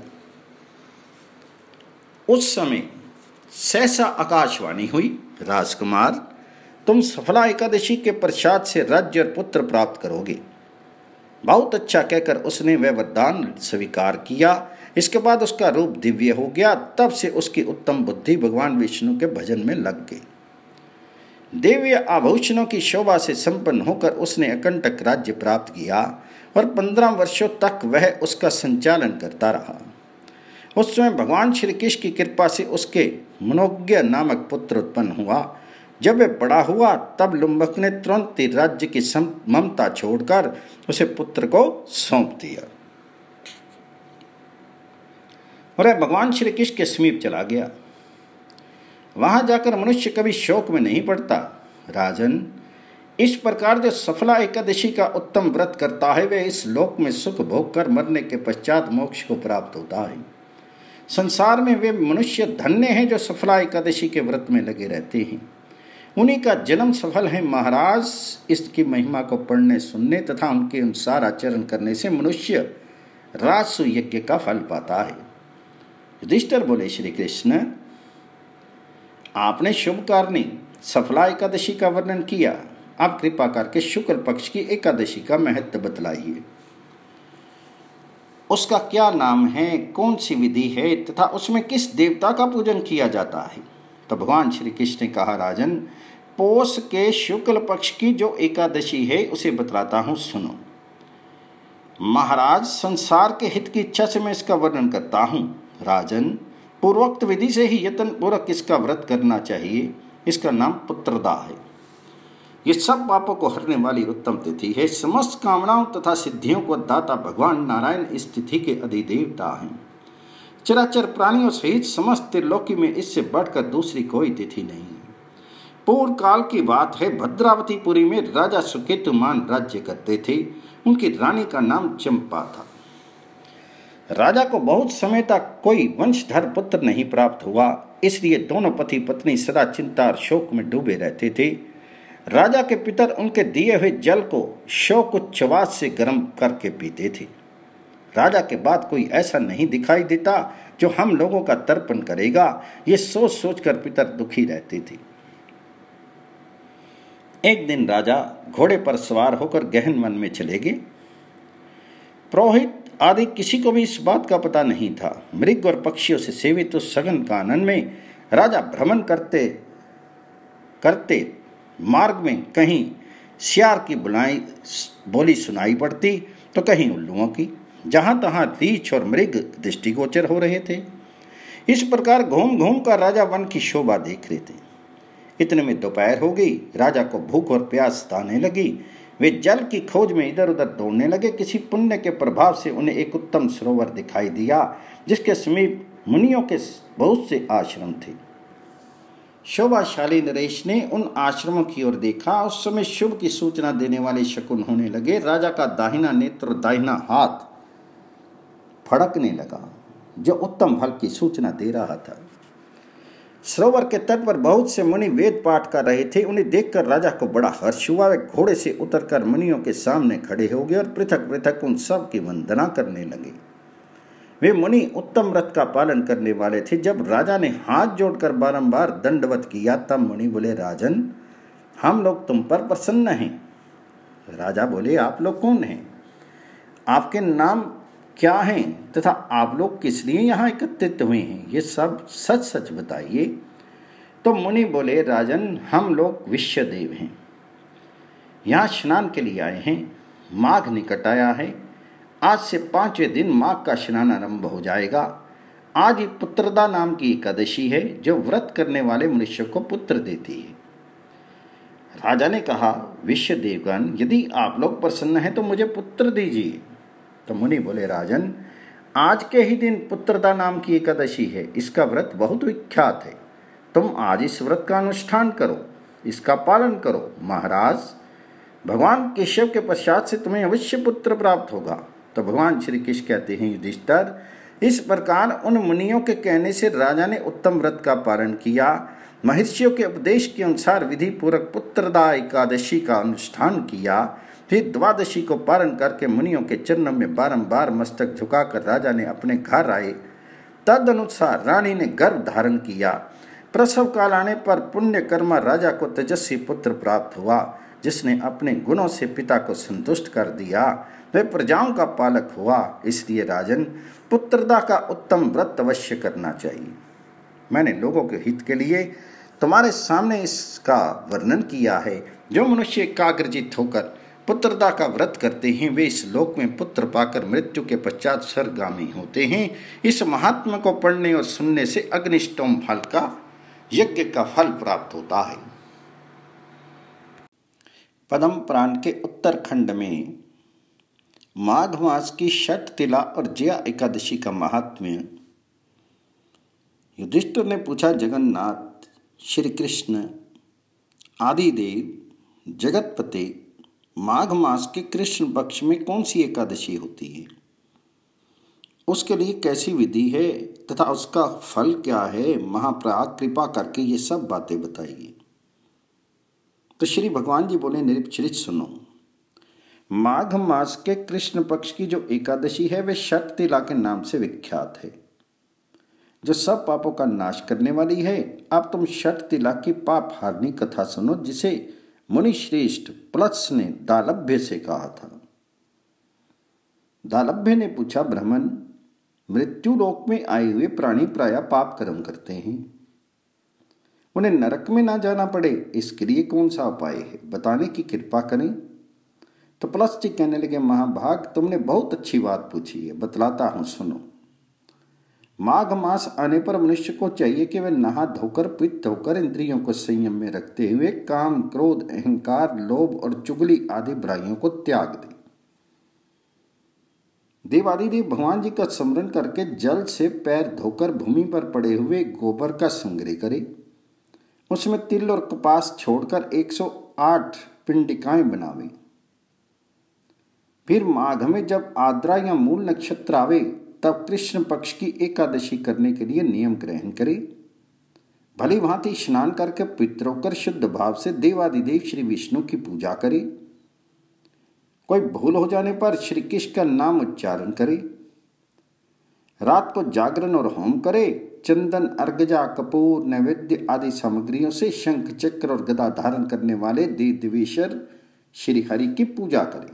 उस समय सहसा आकाशवाणी हुई, राजकुमार, तुम सफला एकादशी के प्रसाद से राज्य और पुत्र प्राप्त करोगे। बहुत अच्छा कहकर उसने वह वरदान स्वीकार किया। इसके बाद उसका रूप दिव्य हो गया। तब से उसकी उत्तम बुद्धि भगवान विष्णु के भजन में लग गई। दिव्य आभूषणों की शोभा से संपन्न होकर उसने अकंटक राज्य प्राप्त किया और पंद्रह वर्षों तक वह उसका संचालन करता रहा। उस समय भगवान श्री कृष्ण की कृपा से उसके मनोज्ञ नामक पुत्र उत्पन्न हुआ। जब वह बड़ा हुआ तब लुम्बक ने तुरंत ही राज्य की ममता छोड़कर उसे पुत्र को सौंप दिया और वह भगवान श्री कृष्ण के समीप चला गया। वहां जाकर मनुष्य कभी शोक में नहीं पड़ता। राजन, इस प्रकार जो सफला एकादशी का उत्तम व्रत करता है वह इस लोक में सुख भोग कर मरने के पश्चात मोक्ष को प्राप्त होता है। संसार में वे मनुष्य धन्य हैं जो सफला एकादशी के व्रत में लगे रहते हैं। उन्हीं का जन्म सफल है महाराज। इसकी महिमा को पढ़ने सुनने तथा उनके अनुसार आचरण करने से मनुष्य राजसु यज्ञ का फल पाता है। युधिष्ठिर बोले, श्री कृष्ण, आपने शुभ कारणी सफला एकादशी का वर्णन किया। आप कृपा करके शुक्ल पक्ष की एकादशी का महत्व बतलाइए। उसका क्या नाम है, कौन सी विधि है तथा उसमें किस देवता का पूजन किया जाता है। तो भगवान श्री कृष्ण ने कहा, राजन, पौष के शुक्ल पक्ष की जो एकादशी है उसे बतलाता हूं, सुनो। महाराज, संसार के हित की इच्छा से मैं इसका वर्णन करता हूं। राजन, पूर्वोक्त विधि से ही यत्न पूर्वक इसका व्रत करना चाहिए। इसका नाम पुत्रदा है। ये सब पापों को हरने वाली उत्तम तिथि है। समस्त कामनाओं तथा सिद्धियों को दाता भगवान नारायण इस तिथि के अधिदेवता हैं। चराचर प्राणियों सहित समस्त त्रिलोकी में इससे बढ़कर दूसरी कोई तिथि नहीं है। पूर्व काल की बात है, भद्रावतीपुरी में राजा सुकेतुमान राज्य करते थे। उनकी रानी का नाम चंपा था। राजा को बहुत समय तक कोई वंशधर पुत्र नहीं प्राप्त हुआ, इसलिए दोनों पति पत्नी सदा चिंता और शोक में डूबे रहते थे। राजा के पितर उनके दिए हुए जल को शोक उच्छ्वास से गर्म करके पीते थे। राजा के बाद कोई ऐसा नहीं दिखाई देता जो हम लोगों का तर्पण करेगा। ये सोच सोचकर पितर दुखी रहते थे। एक दिन राजा घोड़े पर सवार होकर गहन वन में चले गए। पुरोहित आदि किसी को भी इस बात का पता नहीं था। मृग और पक्षियों से सेवित उस सघन कानन में राजा भ्रमण करते करते मार्ग में कहीं सियार की बुलाई बोली सुनाई पड़ती तो कहीं उल्लुओं की। जहां तहां रीछ और मृग दृष्टिगोचर हो रहे थे। इस प्रकार घूम घूम कर राजा वन की शोभा देख रहे थे। इतने में दोपहर हो गई। राजा को भूख और प्यास ताने लगी। वे जल की खोज में इधर उधर दौड़ने लगे। किसी पुण्य के प्रभाव से उन्हें एक उत्तम सरोवर दिखाई दिया जिसके समीप मुनियों के बहुत से आश्रम थे। शोभाशाली नरेश ने उन आश्रमों की ओर देखा। उस समय शुभ की सूचना देने वाले शकुन होने लगे। राजा का दाहिना नेत्र और दाहिना हाथ फड़कने लगा जो उत्तम फल की सूचना दे रहा था। सरोवर के तट पर बहुत से मुनि वेद पाठ कर रहे थे। उन्हें देखकर राजा को बड़ा हर्ष हुआ। वे घोड़े से उतरकर मुनियों के सामने खड़े हो गए और पृथक पृथक उन सब की वंदना करने लगे। वे मुनि उत्तम व्रत का पालन करने वाले थे। जब राजा ने हाथ जोड़कर बारंबार दंडवत किया तब मुनि बोले, राजन, हम लोग तुम पर प्रसन्न हैं। राजा बोले, आप लोग कौन हैं? आपके नाम क्या हैं तथा आप लोग किस लिए यहाँ एकत्रित हुए हैं? ये सब सच सच बताइए। तो मुनि बोले, राजन, हम लोग विश्वदेव हैं, यहाँ स्नान के लिए आए हैं। माघ निकट आया है। आज से पांचवें दिन माघ का स्नान आरंभ हो जाएगा। आज ही पुत्रदा नाम की एकादशी है, जो व्रत करने वाले मनुष्य को पुत्र देती है। राजा ने कहा, विश्वदेवगण, यदि आप लोग प्रसन्न हैं तो मुझे पुत्र दीजिए। तो मुनि बोले, राजन, आज के ही दिन पुत्रदा नाम की एकादशी है। इसका व्रत बहुत विख्यात है। तुम आज इस व्रत का अनुष्ठान करो, इसका पालन करो। महाराज, भगवान केशव के पश्चात से तुम्हें अवश्य पुत्र प्राप्त होगा। तो भगवान श्री कृष्ण कहते हैं, युधिष्ठिर, इस प्रकार उन मुनियों के कहने से राजा ने उत्तम व्रत का पालन किया। महर्षियों के उपदेश के अनुसार विधि पूर्वक पुत्रदा एकादशी का अनुष्ठान किया। फिर द्वादशी को पारण करके मुनियों के चरणों में बारंबार मस्तक झुकाकर राजा ने अपने घर आए। तद अनुसार रानी ने गर्भ धारण किया। प्रसव काल आने पर पुण्य कर्मा राजा को तेजस्वी पुत्र प्राप्त हुआ, जिसने अपने गुणों से पिता को संतुष्ट कर दिया। वह प्रजाओं का पालक हुआ। इसलिए राजन, पुत्रदा का उत्तम व्रत अवश्य करना चाहिए। मैंने लोगों के हित के लिए तुम्हारे सामने इसका वर्णन किया है। जो मनुष्य एकाग्रचित्त होकर पुत्रदा का व्रत करते हैं, वे इस लोक में पुत्र पाकर मृत्यु के पश्चात स्वर्गगामी होते हैं। इस महात्मा को पढ़ने और सुनने से अग्निष्टोम फल का, यज्ञ का फल प्राप्त होता है। पद्म पुराण के उत्तरखंड में माघ मास की षठ तिला और जया एकादशी का महात्म्य। युधिष्ठिर ने पूछा, जगन्नाथ, श्री कृष्ण, आदिदेव, जगतपते, माघ मास के कृष्ण पक्ष में कौन सी एकादशी होती है? उसके लिए कैसी विधि है तथा उसका फल क्या है? महाप्राग, कृपा करके ये सब बातें बताइए। तो श्री भगवान जी बोले, निरीक्षित सुनो। माघ मास के कृष्ण पक्ष की जो एकादशी है, वे षठ तिला के नाम से विख्यात है, जो सब पापों का नाश करने वाली है। अब तुम षठ तिला की पाप हारनी कथा सुनो, जिसे मुनि श्रेष्ठ प्लस ने दालभ्य से कहा था। दालभ्य ने पूछा, ब्राह्मण, मृत्यु लोक में आए हुए प्राणी प्रायः पाप कर्म करते हैं। उन्हें नरक में ना जाना पड़े, इसके लिए कौन सा उपाय है? बताने की कृपा करें। तो प्लस जी कहने लगे, महाभाग, तुमने बहुत अच्छी बात पूछी है, बतलाता हूं, सुनो। माघ मास आने पर मनुष्य को चाहिए कि वह नहा धोकर, पवित्र होकर इंद्रियों को संयम में रखते हुए काम, क्रोध, अहंकार, लोभ और चुगली आदि बुराइयों को त्याग दे। देवादिदेव भगवान जी का स्मरण करके जल से पैर धोकर भूमि पर पड़े हुए गोबर का संग्रह करे। उसमें तिल और कपास छोड़कर एक सौ आठ पिंडिकाएं बनावे। फिर माघ में जब आद्रा या मूल नक्षत्र आवे, तब कृष्ण पक्ष की एकादशी करने के लिए नियम ग्रहण करे। भली भांति स्नान करके पवित्र होकर शुद्ध भाव से देवादिदेव श्री विष्णु की पूजा करे। कोई भूल हो जाने पर श्री कृष्ण का नाम उच्चारण करे। रात को जागरण और होम करे। चंदन, अर्गजा, कपूर, नैवेद्य आदि सामग्रियों से शंख, चक्र और गदा धारण करने वाले देव देवेश्वर श्री हरि की पूजा करें।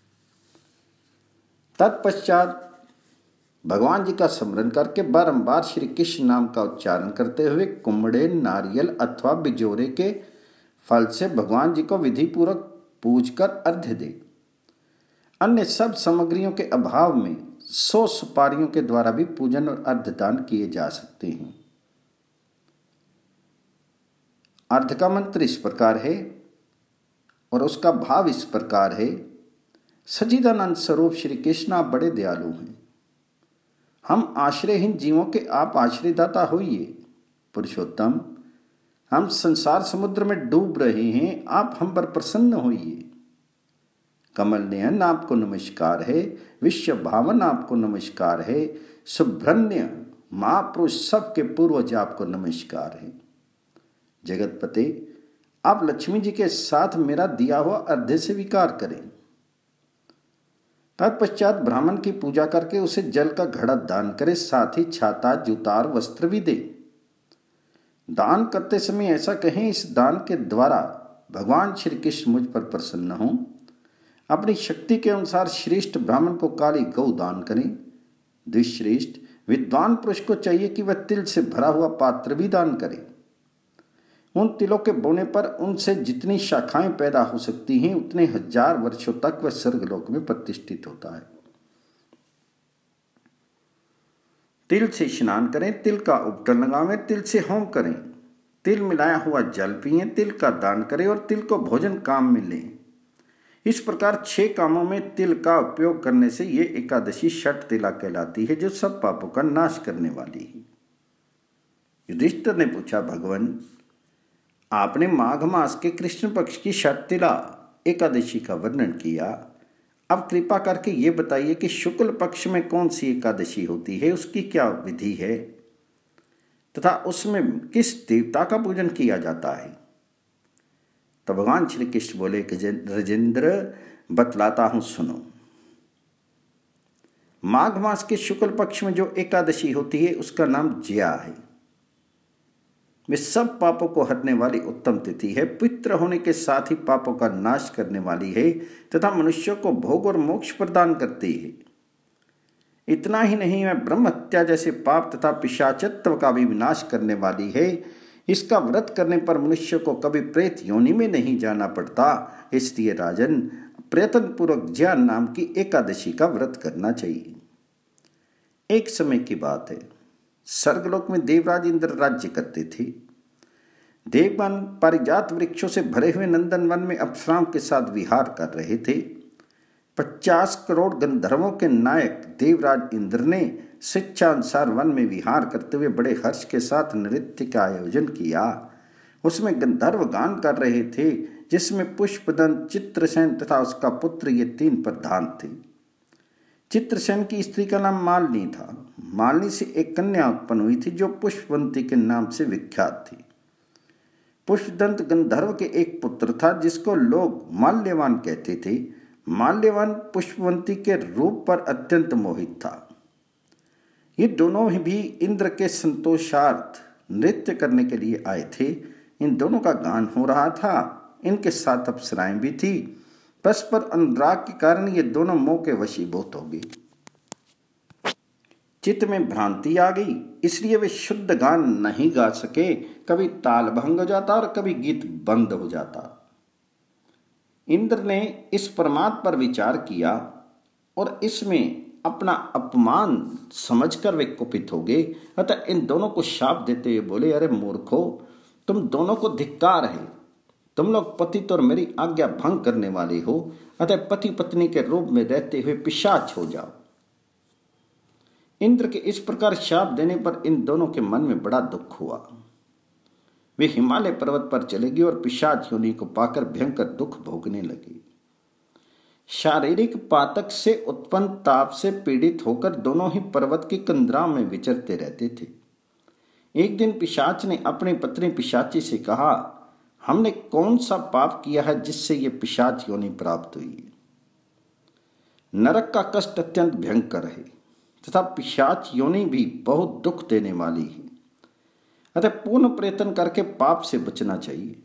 तत्पश्चात भगवान जी का स्मरण करके बारंबार श्री कृष्ण नाम का उच्चारण करते हुए कुम्हड़े, नारियल अथवा बिजोरे के फल से भगवान जी को विधि पूर्वक पूज कर अर्घ्य दे। अन्य सब सामग्रियों के अभाव में सौ सुपारियों के द्वारा भी पूजन और अर्घ्य दान किए जा सकते हैं। अर्घ्य का मंत्र इस प्रकार है और उसका भाव इस प्रकार है। सच्चिदानंद स्वरूप श्री कृष्ण, आप बड़े दयालु हैं। हम आश्रयहीन जीवों के आप आश्रयदाता होइए। पुरुषोत्तम, हम संसार समुद्र में डूब रहे हैं, आप हम पर प्रसन्न होइए। कमल नयन, आपको नमस्कार है। विश्व भावन, आपको नमस्कार है। सुब्रह्मण्य, महापुरुष सबके पूर्वज, आपको नमस्कार है। जगतपते, आप लक्ष्मी जी के साथ मेरा दिया हुआ अर्घ्य स्वीकार करें। तत्पश्चात ब्राह्मण की पूजा करके उसे जल का घड़ा दान करे, साथ ही छाता, जूता और वस्त्र भी दे। दान करते समय ऐसा कहें, इस दान के द्वारा भगवान श्री कृष्ण मुझ पर प्रसन्न हों। अपनी शक्ति के अनुसार श्रेष्ठ ब्राह्मण को काली गौ दान करें। द्विश्रेष्ठ विद्वान पुरुष को चाहिए कि वह तिल से भरा हुआ पात्र भी दान करे। उन तिलों के बोने पर उनसे जितनी शाखाएं पैदा हो सकती हैं उतने हजार वर्षों तक वह स्वर्गलोक में प्रतिष्ठित होता है। तिल से स्नान करें, तिल का उपटन लगावें, तिल से होम करें, तिल मिलाया हुआ जल पिएं, तिल का दान करें और तिल को भोजन काम में लें। इस प्रकार छह कामों में तिल का उपयोग करने से ये एकादशी षट तिला कहलाती है, जो सब पापों का नाश करने वाली है। युधिष्ठिर ने पूछा, भगवान आपने माघ मास के कृष्ण पक्ष की षट तिला एकादशी का वर्णन किया, अब कृपा करके ये बताइए कि शुक्ल पक्ष में कौन सी एकादशी होती है, उसकी क्या विधि है तथा उसमें किस देवता का पूजन किया जाता है। तो भगवान श्री कृष्ण बोले कि राजेंद्र बतलाता हूं, सुनो। माघ मास के शुक्ल पक्ष में जो एकादशी होती है उसका नाम जया है। वे सब पापों को हरने वाली उत्तम तिथि है, पवित्र होने के साथ ही पापों का नाश करने वाली है तथा मनुष्यों को भोग और मोक्ष प्रदान करती है। इतना ही नहीं, वह ब्रह्म हत्या जैसे पाप तथा पिशाचत्व का भी विनाश करने वाली है। इसका व्रत करने पर मनुष्य को कभी प्रेत योनि में नहीं जाना पड़ता। इसलिए राजन, प्रयत्न पूर्वक ज्ञान नाम की एकादशी का व्रत करना चाहिए। एक समय की बात है, स्वर्गलोक में देवराज इंद्र राज्य करते थे। देवगण पारिजात वृक्षों से भरे हुए नंदनवन में अप्सराओं के साथ विहार कर रहे थे। पचास करोड़ गंधर्वों के नायक देवराज इंद्र ने शिक्षा अनुसार वन में विहार करते हुए बड़े हर्ष के साथ नृत्य का आयोजन किया। उसमें गंधर्व गान कर रहे थे, जिसमें पुष्पदंत, चित्रसेन तथा उसका पुत्र ये तीन प्रधान थे। चित्रसेन की स्त्री का नाम मालिनी था। मालिनी से एक कन्या उत्पन्न हुई थी जो पुष्पवंती के नाम से विख्यात थी। पुष्पदंत गंधर्व के एक पुत्र था जिसको लोग माल्यवान कहते थे। माल्यवान पुष्पवंती के रूप पर अत्यंत मोहित था। ये दोनों ही भी इंद्र के संतोषार्थ नृत्य करने के लिए आए थे। इन दोनों का गान हो रहा था। इनके साथ अप्सराएं भी थी। परस्पर अनुराग के कारण ये दोनों मोह के वशीभूत हो गए। चित्त में भ्रांति आ गई, इसलिए वे शुद्ध गान नहीं गा सके। कभी ताल भंग हो जाता और कभी गीत बंद हो जाता। इंद्र ने इस प्रमाद पर विचार किया और इसमें अपना अपमान समझकर वे कुपित हो गए। अतः इन दोनों को शाप देते हुए बोले, अरे मूर्खो, तुम दोनों को धिक्कार है। तुम लोग पतित और मेरी आज्ञा भंग करने वाले हो। अतः पति पत्नी के रूप में रहते हुए पिशाच हो जाओ। इंद्र के इस प्रकार शाप देने पर इन दोनों के मन में बड़ा दुख हुआ। वे हिमालय पर्वत पर चले गए और पिशाच योनि को पाकर भयंकर दुख भोगने लगे। शारीरिक पातक से उत्पन्न ताप से पीड़ित होकर दोनों ही पर्वत की कंदरा में विचरते रहते थे। एक दिन पिशाच ने अपनी पत्नी पिशाची से कहा, हमने कौन सा पाप किया है जिससे ये पिशाच योनि प्राप्त हुई है। नरक का कष्ट अत्यंत भयंकर है तथा पिशाच योनि भी बहुत दुख देने वाली है। अतः पूर्ण प्रयत्न करके पाप से बचना चाहिए।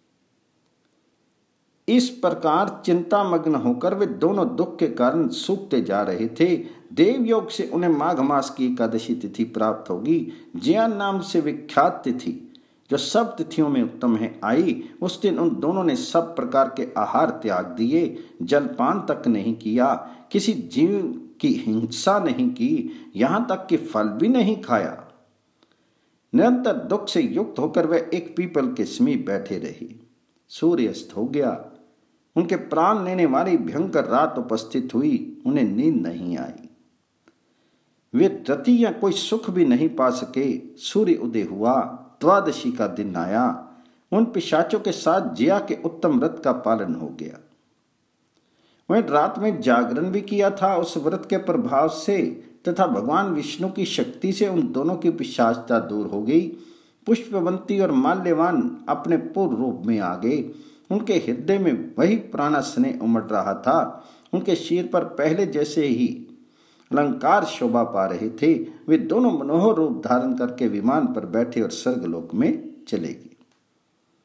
इस प्रकार चिंता मग्न होकर वे दोनों दुख के कारण सूखते जा रहे थे। देवयोग से उन्हें माघ मास की एकादशी तिथि प्राप्त होगी। ज्ञान नाम से विख्यात तिथि जो सब तिथियों में उत्तम है आई। उस दिन उन दोनों ने सब प्रकार के आहार त्याग दिए, जलपान तक नहीं किया, किसी जीव की हिंसा नहीं की, यहाँ तक कि फल भी नहीं खाया। निरंतर दुख से युक्त होकर वह एक पीपल के समीप बैठे रहे। सूर्यास्त हो गया। उनके प्राण लेने वाली भयंकर रात उपस्थित हुई। उन्हें नींद नहीं आई। वे रति या कोई सुख भी नहीं पा सके। सूर्य उदय हुआ। द्वादशी का दिन आया। उन पिशाचों के साथ जिया के उत्तम व्रत का पालन हो गया। वह रात में जागरण भी किया था। उस व्रत के प्रभाव से तथा भगवान विष्णु की शक्ति से उन दोनों की पिशाचता दूर हो गई। पुष्पवंती और माल्यवान अपने पूर्व रूप में आ गए। उनके हृदय में वही पुराना स्नेह उमड़ रहा था। उनके सिर पर पहले जैसे ही अलंकार शोभा पा रहे थे। वे दोनों मनोहर रूप धारण करके विमान पर बैठे और स्वर्गलोक में चले गए।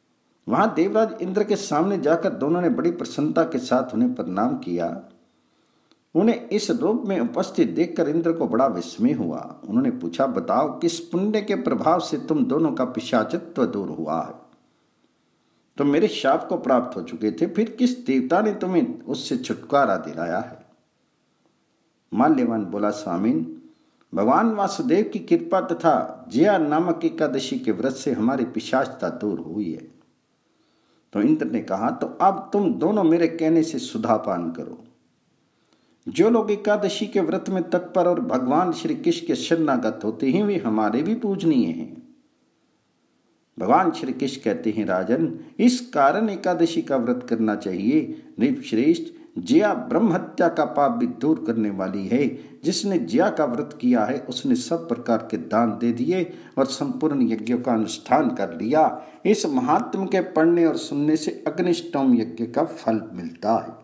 वहां देवराज इंद्र के सामने जाकर दोनों ने बड़ी प्रसन्नता के साथ उन्हें प्रणाम किया। उन्हें इस रूप में उपस्थित देखकर इंद्र को बड़ा विस्मय हुआ। उन्होंने पूछा, बताओ किस पुण्य के प्रभाव से तुम दोनों का पिशाचित्व दूर हुआ है? तुम मेरे शाप को प्राप्त हो चुके थे, फिर किस देवता ने तुम्हें उससे छुटकारा दिलाया है? माल्यवान बोला, स्वामीन, भगवान वासुदेव की कृपा तथा जया नामक एकादशी के व्रत से हमारी पिशाचता दूर हुई है। तो इंद्र ने कहा, तो अब तुम दोनों मेरे कहने से सुधापान करो। जो लोग एकादशी के व्रत में तत्पर और भगवान श्री कृष्ण के शरणागत होते हैं वे हमारे भी पूजनीय हैं। भगवान श्री कृष्ण कहते हैं, राजन, इस कारण एकादशी का व्रत करना चाहिए। नृपश्रेष्ठ, जया ब्रह्म हत्या का पाप भी दूर करने वाली है। जिसने जया का व्रत किया है उसने सब प्रकार के दान दे दिए और संपूर्ण यज्ञों का अनुष्ठान कर लिया। इस महात्म के पढ़ने और सुनने से अग्निष्टोम यज्ञ का फल मिलता है।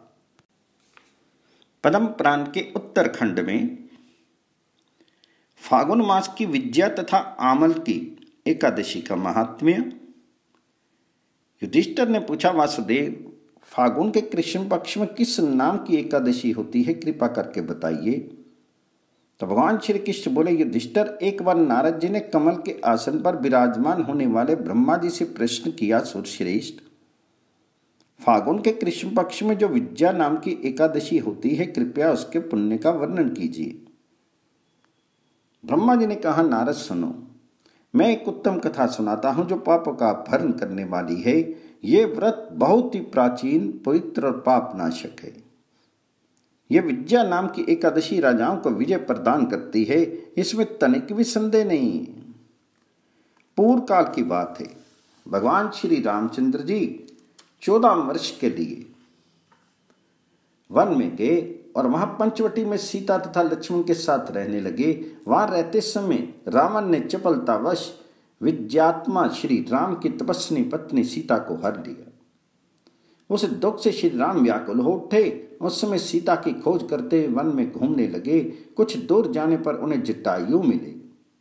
पद्म पुराण के उत्तरखंड में फागुन मास की विद्या तथा आमल की एकादशी का महात्म्य। युधिष्ठिर ने पूछा, वासुदेव, फागुन के कृष्ण पक्ष में किस नाम की एकादशी होती है, कृपा करके बताइए। तो भगवान श्री कृष्ण बोले, युधिष्ठिर, एक बार नारद जी ने कमल के आसन पर विराजमान होने वाले ब्रह्मा जी से प्रश्न किया, सूर्यश्रेष्ठ, फागुन के कृष्ण पक्ष में जो विद्या नाम की एकादशी होती है, कृपया उसके पुण्य का वर्णन कीजिए। ब्रह्मा जी ने कहा, नारद सुनो, मैं एक उत्तम कथा सुनाता हूं जो पापों का अपहरण करने वाली है। ये व्रत बहुत ही प्राचीन, पवित्र और पाप नाशक है। यह विद्या नाम की एकादशी राजाओं को विजय प्रदान करती है, इसमें तनिक भी संदेह नहीं है। पूर्व काल की बात है, भगवान श्री रामचंद्र जी चौदह वर्ष के लिए वन में गए और वहां पंचवटी में सीता तथा लक्ष्मण के साथ रहने लगे। वहां रहते समय रावण ने चपलतावश विद्यात्मा श्री राम की तपस्वी पत्नी सीता को हर लिया। उस दुख से श्री राम व्याकुल हो उठे। उस समय सीता की खोज करते वन में घूमने लगे। कुछ दूर जाने पर उन्हें जटायु मिले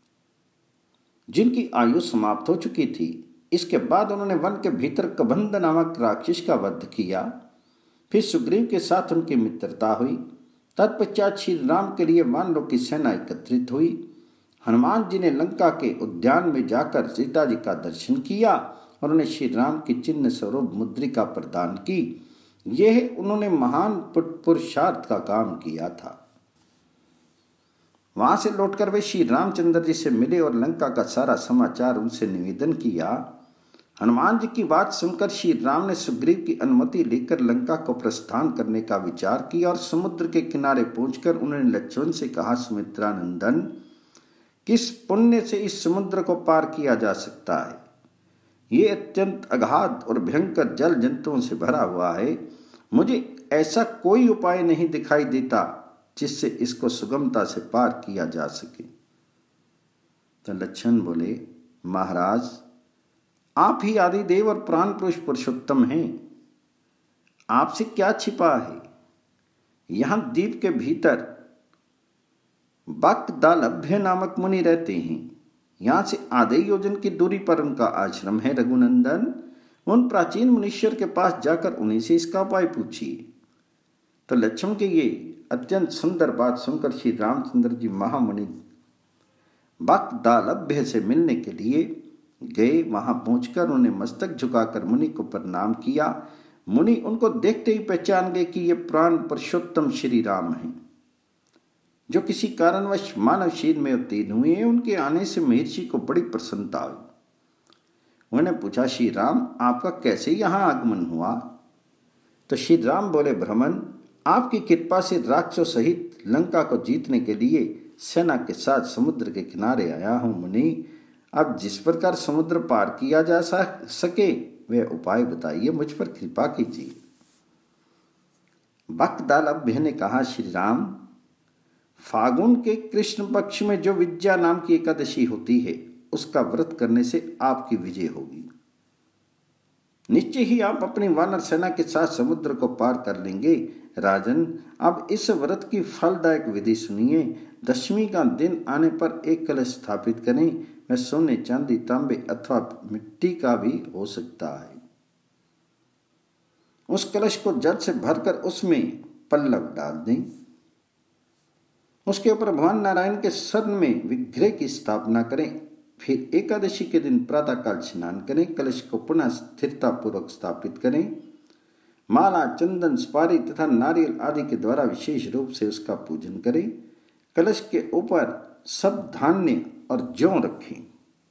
जिनकी आयु समाप्त हो चुकी थी। इसके बाद उन्होंने वन के भीतर कबंध नामक राक्षस का वध किया। फिर सुग्रीव के साथ उनकी मित्रता हुई। तत्पश्चात श्री राम के लिए वानरों की सेना एकत्रित हुई। हनुमान जी ने लंका के उद्यान में जाकर सीता जी का दर्शन किया और उन्हें श्री राम की चिन्ह स्वरूप मुद्रिका प्रदान की। यह उन्होंने महान पुरुषार्थ का काम किया था। वहां से लौटकर वे श्री रामचंद्र जी से मिले और लंका का सारा समाचार उनसे निवेदन किया। हनुमान जी की बात सुनकर श्री राम ने सुग्रीव की अनुमति लेकर लंका को प्रस्थान करने का विचार किया और समुद्र के किनारे पहुंचकर उन्होंने लक्ष्मण से कहा, सुमित्रानंदन, किस पुण्य से इस समुद्र को पार किया जा सकता है? ये अत्यंत अगाध और भयंकर जल जंतुओं से भरा हुआ है। मुझे ऐसा कोई उपाय नहीं दिखाई देता जिससे इसको सुगमता से पार किया जा सके। तो लक्ष्मण बोले, महाराज, आप ही आदिदेव और प्राण पुरुष पुरुषोत्तम हैं। आपसे क्या छिपा है? यहां द्वीप के भीतर बकदालभ्य नामक मुनि रहते हैं। यहां से आधे योजन की दूरी पर उनका आश्रम है। रघुनंदन, उन प्राचीन मुनीश्वर के पास जाकर उन्हीं से इसका उपाय पूछिए। तो लक्ष्मण के ये अत्यंत सुंदर बात सुनकर श्री रामचंद्र जी महामुनि बकदालभ्य से मिलने के लिए गए। वहां पहुंचकर उन्हें मस्तक झुकाकर मुनि को प्रणाम किया। मुनि उनको देखते ही पहचान गए कि ये प्राण पुरुषोत्तम श्री राम हैं, जो किसी कारणवश मानव शरीर में उत्तीर्ण हुए हैं। उनके आने से महर्षि को बड़ी प्रसन्नता हुई। उन्होंने पूछा, श्री राम, आपका कैसे यहाँ आगमन हुआ? तो श्री राम बोले, भ्रमण, आपकी कृपा से राक्षसों सहित लंका को जीतने के लिए सेना के साथ समुद्र के किनारे आया हूं। मुनि, अब जिस प्रकार समुद्र पार किया जा सके वह उपाय बताइए, मुझ पर कृपा कीजिए। बकदालभ्य ने कहा, श्री राम, फागुन के कृष्ण पक्ष में जो विद्या नाम की एकादशी होती है उसका व्रत करने से आपकी विजय होगी। निश्चय ही आप अपनी वानर सेना के साथ समुद्र को पार कर लेंगे। राजन, अब इस व्रत की फलदायक विधि सुनिए। दशमी का दिन आने पर एक कलश स्थापित करें। वह सोने, चांदी, तांबे अथवा मिट्टी का भी हो सकता है। उस कलश को जल से भरकर उसमें पल्लव डाल दें। उसके ऊपर भगवान नारायण के स्वर्ण में विग्रह की स्थापना करें। फिर एकादशी के दिन प्रातःकाल स्नान करें। कलश को पुनः स्थिरता पूर्वक स्थापित करें। माला, चंदन, सुपारी तथा नारियल आदि के द्वारा विशेष रूप से उसका पूजन करें। कलश के ऊपर सब धान्य और जौ रखें।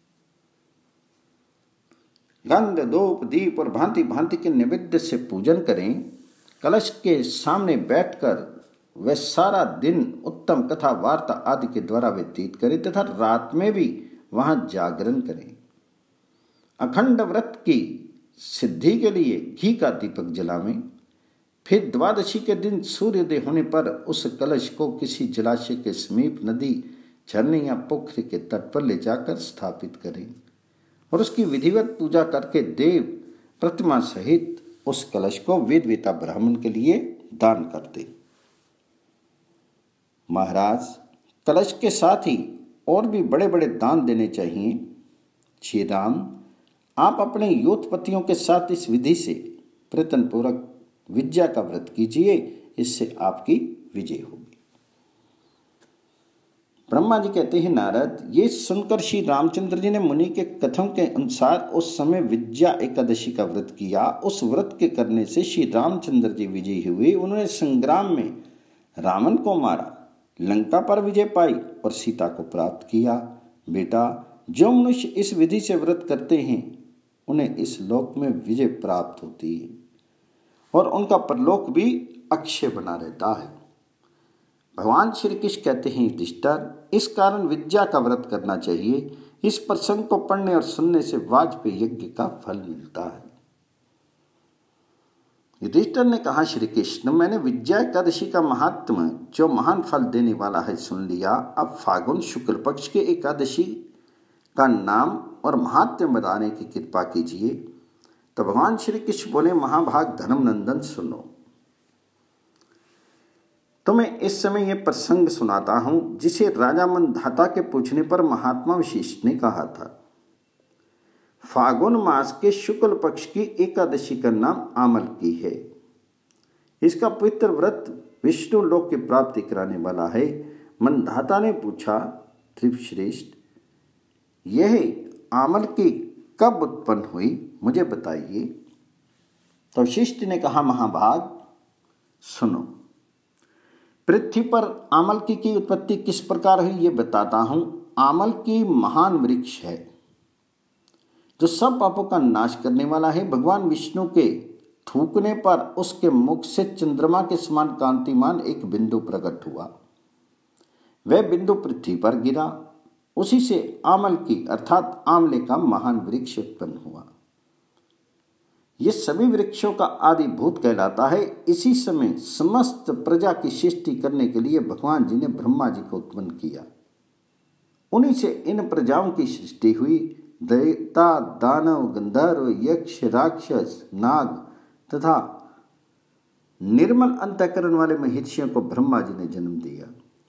गंध, धूप, दीप और भांति भांति के नैवेद्य से पूजन करें। कलश के सामने बैठकर वह सारा दिन उत्तम कथा, वार्ता आदि के द्वारा व्यतीत करें तथा रात में भी वहां जागरण करें। अखंड व्रत की सिद्धि के लिए घी का दीपक जलावें। फिर द्वादशी के दिन सूर्योदय होने पर उस कलश को किसी जलाशय के समीप, नदी, झरने या पोखरी के तट पर ले जाकर स्थापित करें और उसकी विधिवत पूजा करके देव प्रतिमा सहित उस कलश को वेदवेता ब्राह्मण के लिए दान कर दें। महाराज, कलश के साथ ही और भी बड़े बड़े दान देने चाहिए। श्री राम, आप अपने योतपतियों के साथ इस विधि से प्रयत्न पूर्वक विद्या का व्रत कीजिए, इससे आपकी विजय होगी। ब्रह्मा जी कहते हैं, नारद, ये सुनकर श्री रामचंद्र जी ने मुनि के कथन के अनुसार उस समय विद्या एकादशी का व्रत किया। उस व्रत के करने से श्री रामचंद्र जी विजयी हुए। उन्होंने संग्राम में रावण को मारा, लंका पर विजय पाई और सीता को प्राप्त किया। बेटा, जो मनुष्य इस विधि से व्रत करते हैं उन्हें इस लोक में विजय प्राप्त होती है और उनका परलोक भी अक्षय बना रहता है। भगवान श्री कृष्ण कहते हैं, युधिष्ठिर, इस कारण विद्या का व्रत करना चाहिए। इस प्रसंग को पढ़ने और सुनने से वाजपेयी यज्ञ का फल मिलता है। युधिष्ठिर ने कहा, श्री कृष्ण, मैंने विद्या एकादशी का महात्म, जो महान फल देने वाला है, सुन लिया। अब फागुन शुक्ल पक्ष के एकादशी का नाम और महात्म्य बताने की कृपा कीजिए। तो भगवान श्री कृष्ण बोले, महाभाग धर्मनंदन, सुनो। तो मैं इस समय यह प्रसंग सुनाता हूं जिसे राजा मंधाता के पूछने पर महात्मा वशिष्ठ ने कहा था। फागुन मास के शुक्ल पक्ष की एकादशी का नाम आमल की है। इसका पवित्र व्रत विष्णु लोक की प्राप्ति कराने वाला है। मंधाता ने पूछा, त्रिपश्रेष्ठ, यह आमल की कब उत्पन्न हुई, मुझे बताइए। तो वशिष्ठ ने कहा, महाभाग सुनो। पृथ्वी पर आमल की की उत्पत्ति किस प्रकार हुई ये बताता हूं। आमल की महान वृक्ष है जो सब पापों का नाश करने वाला है। भगवान विष्णु के थूकने पर उसके मुख से चंद्रमा के समान कांतिमान एक बिंदु प्रकट हुआ। वह बिंदु पृथ्वी पर गिरा। उसी से आमल की अर्थात आंवले का महान वृक्ष उत्पन्न हुआ। ये सभी वृक्षों का आदि भूत कहलाता है। इसी समय समस्त प्रजा की सृष्टि करने के लिए भगवान जी ने ब्रह्मा जी को उत्पन्न किया। उन्हीं से इन प्रजाओं की सृष्टि हुई। देवता, दानव, गंधर्व, यक्ष, राक्षस, नाग तथा निर्मल अंतःकरण वाले महर्षियों को ब्रह्मा जी ने जन्म दिया।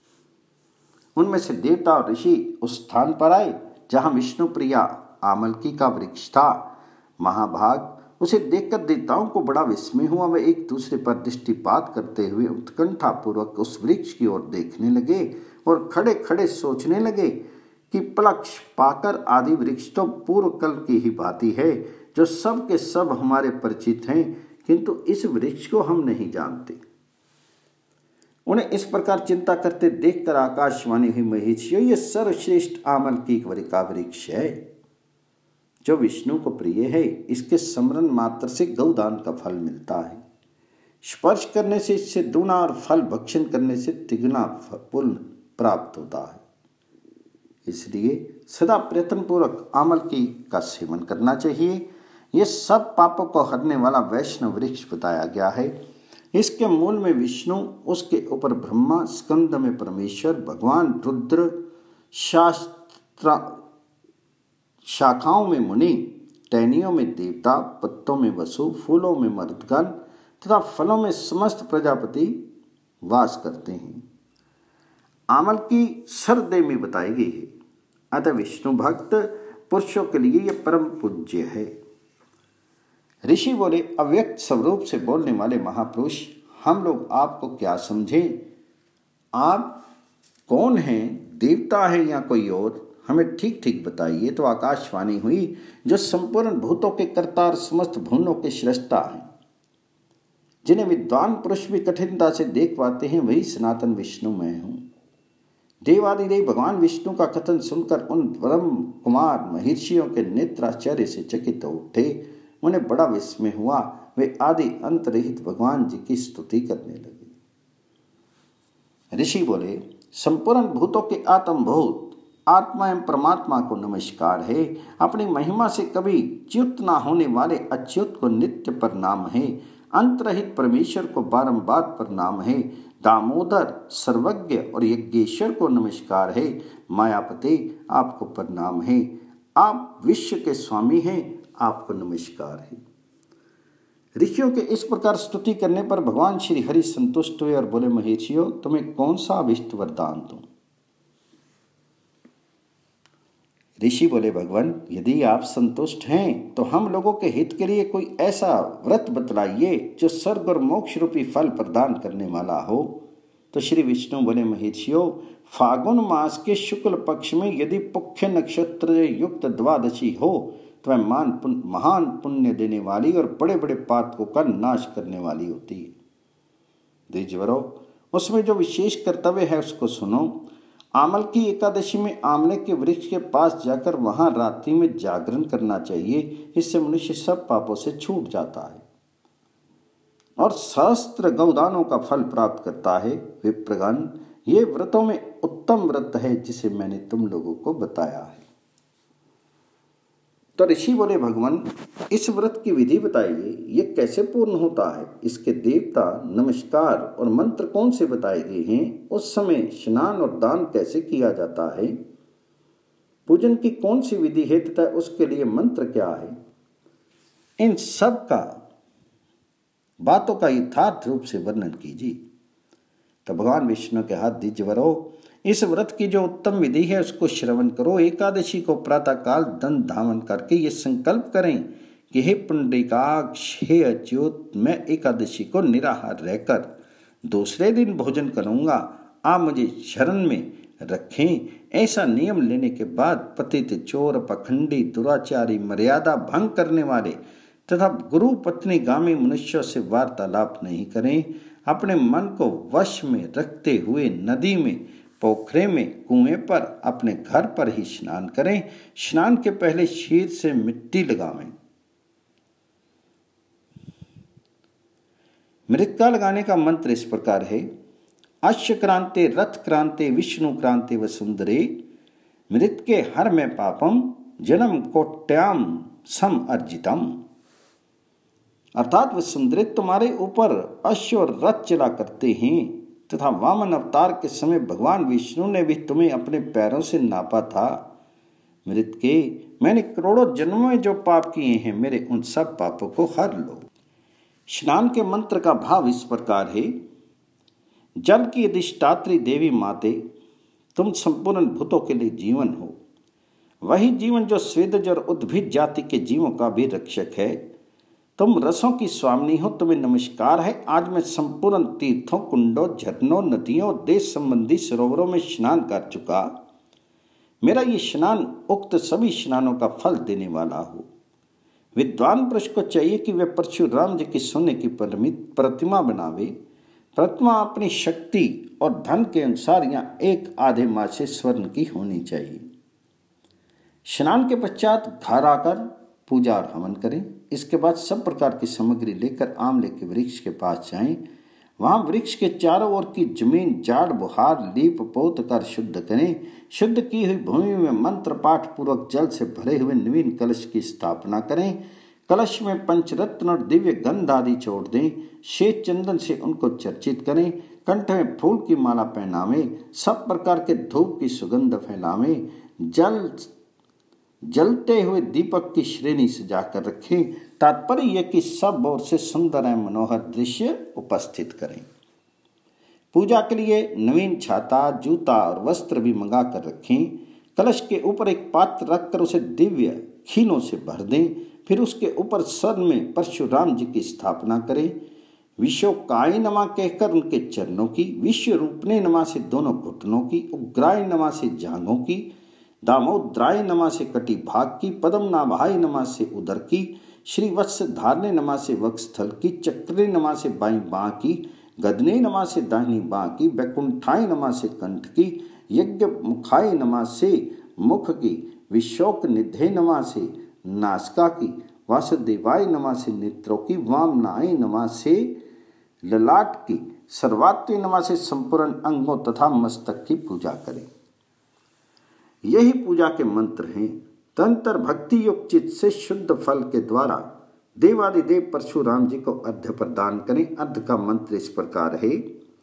उनमें से देवता और ऋषि उस स्थान पर आए जहां विष्णु प्रिया आमलकी का वृक्ष था। महाभाग, उसे देखकर देवताओं को बड़ा विस्मय हुआ। वे एक दूसरे पर दृष्टिपात करते हुए उत्कंठा पूर्वक उस वृक्ष की ओर देखने लगे और खड़े खड़े सोचने लगे कि पलक्ष, पाकर आदि वृक्ष तो पूर्व कल की ही भांति है, जो सब के सब हमारे परिचित हैं, किंतु इस वृक्ष को हम नहीं जानते। उन्हें इस प्रकार चिंता करते देखकर आकाशवाणी हुई, महर्षियों, ये सर्वश्रेष्ठ आमल की का वृक्ष है जो विष्णु को प्रिय है। इसके स्मरण मात्र से गौदान का फल मिलता है। स्पर्श करने से इससे दुना और फल भक्षण करने से तिगुना पुण्य प्राप्त होता है। इसलिए सदा प्रयत्न पूर्वक आमल की का सेवन करना चाहिए। यह सब पापों को हरने वाला वैष्णव वृक्ष बताया गया है। इसके मूल में विष्णु, उसके ऊपर ब्रह्मा, स्कंद में परमेश्वर, भगवान रुद्र, शास्त्र शाखाओं में मुनि, टहनियों में देवता, पत्तों में वसु, फूलों में मरुदगण तथा फलों में समस्त प्रजापति वास करते हैं। आमल की सरदे में बताई गई है। अतः विष्णु भक्त पुरुषों के लिए यह परम पूज्य है। ऋषि बोले, अव्यक्त स्वरूप से बोलने वाले महापुरुष, हम लोग आपको क्या समझें? आप कौन हैं? देवता है या कोई और? हमें ठीक ठीक बताइए। तो आकाशवाणी हुई, जो संपूर्ण भूतों के कर्ता और समस्त भुवनों के सृष्टा हैं, जिन्हें विद्वान पुरुष भी कठिनता से देख पाते हैं, वही सनातन विष्णु मैं हूँ। देवादिदेव भगवान विष्णु का कथन सुनकर उन ब्रह्म कुमार महर्षियों के नेत्र आश्चर्य से चकित हो उठे। उन्हें बड़ा विस्मय हुआ। वे आदि अंत रहित भगवान जी की स्तुति करने लगे। ऋषि बोले, संपूर्ण भूतों के आत्मभूत आत्मा एवं परमात्मा को नमस्कार है। अपनी महिमा से कभी च्युत ना होने वाले अच्युत को नित्य प्रणाम है। अंतरहित परमेश्वर को बारंबार प्रणाम है। दामोदर, सर्वज्ञ और यज्ञेश्वर को नमस्कार है। मायापति, आपको प्रणाम है। आप विश्व के स्वामी हैं, आपको नमस्कार है। ऋषियों के इस प्रकार स्तुति करने पर भगवान श्री हरि संतुष्ट हुए और बोले, महर्षियों, तुम्हें कौन सा अभिष्ट वरदान दूं? ऋषि बोले, भगवान, यदि आप संतुष्ट हैं तो हम लोगों के हित के लिए कोई ऐसा व्रत बतलाइए जो स्वर्ग और मोक्ष रूपी फल प्रदान करने वाला हो। तो श्री विष्णु बोले, महर्षियों, फागुन मास के शुक्ल पक्ष में यदि पुख्य नक्षत्र युक्त द्वादशी हो तो वह मान पुन, महान पुण्य देने वाली और बड़े बड़े पातकों का नाश करने वाली होती है। द्विजवरो, उसमें जो विशेष कर्तव्य है उसको सुनो। आमल की एकादशी में आमले के वृक्ष के पास जाकर वहां रात्रि में जागरण करना चाहिए। इससे मनुष्य सब पापों से छूट जाता है और सहस्त्र गौदानों का फल प्राप्त करता है। विप्रगण, ये व्रतों में उत्तम व्रत है जिसे मैंने तुम लोगों को बताया है। तो ऋषि बोले, भगवान, इस व्रत की विधि बताइए, ये कैसे पूर्ण होता है? इसके देवता, नमस्कार और मंत्र कौन से बताए गए हैं? उस समय स्नान और दान कैसे किया जाता है? पूजन की कौन सी विधि है तथा उसके लिए मंत्र क्या है? इन सब का बातों का यथार्थ रूप से वर्णन कीजिए। तो भगवान विष्णु के हाथ, द्विजवरो, इस व्रत की जो उत्तम विधि है उसको श्रवण करो। एकादशी को प्रातःकाल दंड धावन करके ये संकल्प करें कि हे पुंडरीकाक्ष, हे अच्युत, मैं एकादशी को निराहार रहकर दूसरे दिन भोजन करूंगा। आप मुझे शरण में रखें। ऐसा नियम लेने के बाद पतित, चोर, पखंडी, दुराचारी, मर्यादा भंग करने वाले तथा गुरु पत्नी गामी मनुष्यों से वार्तालाप नहीं करें। अपने मन को वश में रखते हुए नदी में, पोखरे में, कुएं पर, अपने घर पर ही स्नान करें। स्नान के पहले शीर से मिट्टी लगावें। मृतका लगाने का मंत्र इस प्रकार है, अश्व क्रांते, रथ क्रांते, विष्णु क्रांते वसुंधरे, मृत के हर में पापम, जन्म कोट्याम सम अर्जितम। अर्थात वसुंधरे, तुम्हारे ऊपर अश्व और रथ चला करते हैं तथा वामन अवतार के समय भगवान विष्णु ने भी तुम्हें अपने पैरों से नापा था। मृत के, मैंने करोड़ों जन्मों में जो पाप किए हैं, मेरे उन सब पापों को हर लो। स्नान के मंत्र का भाव इस प्रकार है, जल की अधिष्ठात्री देवी माते, तुम संपूर्ण भूतों के लिए जीवन हो। वही जीवन जो स्वेदज और उद्भिद जाति के जीवों का भी रक्षक है। तुम रसों की स्वामिनी हो, तुम्हें नमस्कार है। आज मैं संपूर्ण तीर्थों, कुंडों, झरनों, नदियों, देश संबंधी सरोवरों में स्नान कर चुका। मेरा ये स्नान उक्त सभी स्नानों का फल देने वाला हो। विद्वान पुरुष को चाहिए कि वे परशुराम जी की सोने की प्रतिमा बनावे। प्रतिमा अपनी शक्ति और धन के अनुसार या एक आधे माह से स्वर्ण की होनी चाहिए। स्नान के पश्चात घर आकर पूजा और हवन करें। इसके बाद सब प्रकार की सामग्री लेकर आमले के वृक्ष के पास जाएं। वहां वृक्ष के चारों ओर की जमीन झाड़ बुहार लीप पोत कर शुद्ध करें। शुद्ध की हुई भूमि में मंत्र पाठ पूर्वक जल से भरे हुए नवीन कलश की स्थापना करें। कलश में पंचरत्न और दिव्य गंध आदि छोड़ दें। श्वेत चंदन से उनको चर्चित करें। कंठ में फूल की माला पहनावें। सब प्रकार के धूप की सुगंध फैलावें। जल जलते हुए दीपक की श्रेणी सजाकर रखें। तात्पर्य यह कि सब ओर से सुंदर एवं मनोहर दृश्य उपस्थित करें। पूजा के लिए नवीन छाता, जूता और वस्त्र भी मंगा कर रखें। कलश के ऊपर एक पात्र रखकर उसे दिव्य खीलों से भर दें। फिर उसके ऊपर सर में परशुराम जी की स्थापना करें। विश्वकाय नमा कहकर उनके चरणों की, विश्व रूपने नमा से दोनों घुटनों की, उग्राय नमा से जांघों की, दामोद्राय नमा से कटी भाग की, पद्मनाभाय नमा से उदर की, श्री वत्स धारने नमा से वक्षस्थल की, चक्रे नमा से बाईं बाँ की, गदने नमा से दाहिनी बाँ की, वैकुंठाय नमा से कंठ की, यज्ञ मुखाय नमा से मुख की, विशोक निधे नमा से नासिका की, वासुदेवाय नमा से नेत्रों की, वामनाय नमा से ललाट की, सर्वात्वी नमा से संपूर्ण अंगों तथा मस्तक की पूजा करें। यही पूजा के मंत्र हैं। तंत्र भक्ति युक्त चित्त से शुद्ध फल के द्वारा देवादिदेव परशुराम जी को अर्घ्य प्रदान करें। अर्घ्य का मंत्र इस प्रकार है।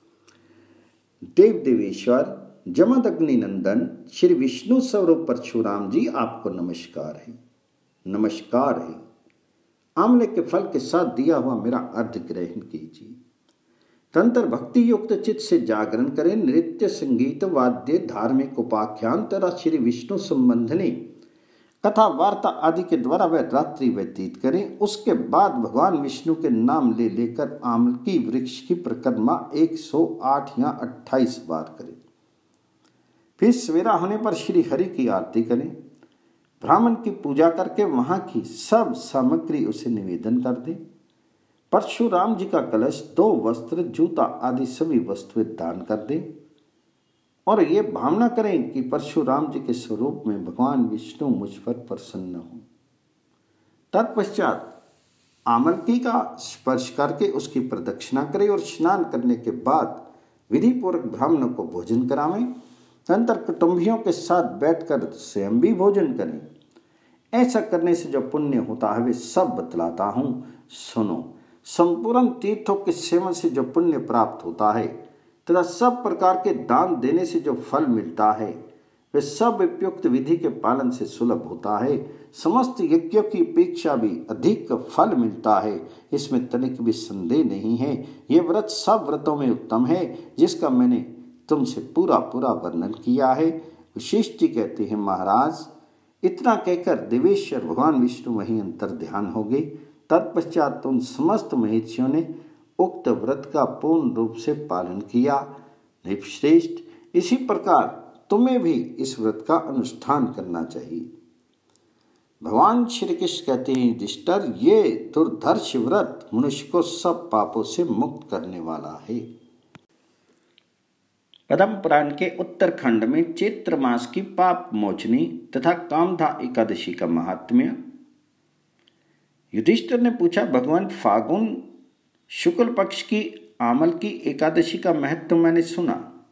देव देवेश्वर जमदग्नि नंदन श्री विष्णु स्वरूप परशुराम जी आपको नमस्कार है, नमस्कार है। आंवले के फल के साथ दिया हुआ मेरा अर्घ्य ग्रहण कीजिए। तंत्र भक्ति युक्त चित्त से जागरण करें। नृत्य संगीत वाद्य धार्मिक उपाख्यान तथा श्री विष्णु संबंधनी कथा वार्ता आदि के द्वारा वह रात्रि व्यतीत करें। उसके बाद भगवान विष्णु के नाम ले लेकर आमलकी वृक्ष की परिक्रमा एक सौ आठ या अट्ठाईस बार करें। फिर सवेरा होने पर श्री हरि की आरती करें। ब्राह्मण की पूजा करके वहां की सब सामग्री उसे निवेदन कर दे। परशुराम जी का कलश, दो वस्त्र, जूता आदि सभी वस्तुएं दान कर दे और ये भावना करें कि परशुराम जी के स्वरूप में भगवान विष्णु मुझ पर प्रसन्न हो। तत्पश्चात आमलकी का स्पर्श करके उसकी प्रदक्षिणा करें और स्नान करने के बाद विधि पूर्वक ब्राह्मणों को भोजन करावें। तंत्र कुटुंबियों के साथ बैठकर स्वयं भी भोजन करें। ऐसा करने से जो पुण्य होता है वे सब बतलाता हूँ, सुनो। संपूर्ण तीर्थों के सेवन से जो पुण्य प्राप्त होता है तथा सब प्रकार के दान देने से जो फल मिलता है वे सब उपयुक्त विधि के पालन से सुलभ होता है। समस्त यज्ञों की अपेक्षा भी अधिक फल मिलता है, इसमें तनिक भी संदेह नहीं है। ये व्रत सब व्रतों में उत्तम है जिसका मैंने तुमसे पूरा पूरा वर्णन किया है। वशिष्ठ जी कहते हैं, महाराज इतना कहकर देवेश्वर भगवान विष्णु वहीं अंतर ध्यान हो गए। तत्पश्चात उन समस्त महर्षियों ने उक्त व्रत का पूर्ण रूप से पालन किया। नृपश्रेष्ठ, इसी प्रकार तुम्हें भी इस व्रत का अनुष्ठान करना चाहिए। भगवान श्री कृष्ण कहते हैं, युधिष्ठिर, ये दुर्धर्ष व्रत मनुष्य को सब पापों से मुक्त करने वाला है। पद्म पुराण के उत्तरखंड में चैत्र मास की पाप मोचनी तथा कामधा एकादशी का महात्म्य। युधिष्ठिर ने पूछा, भगवान, फागुन शुक्ल पक्ष की आमल की एकादशी का महत्व मैंने सुना,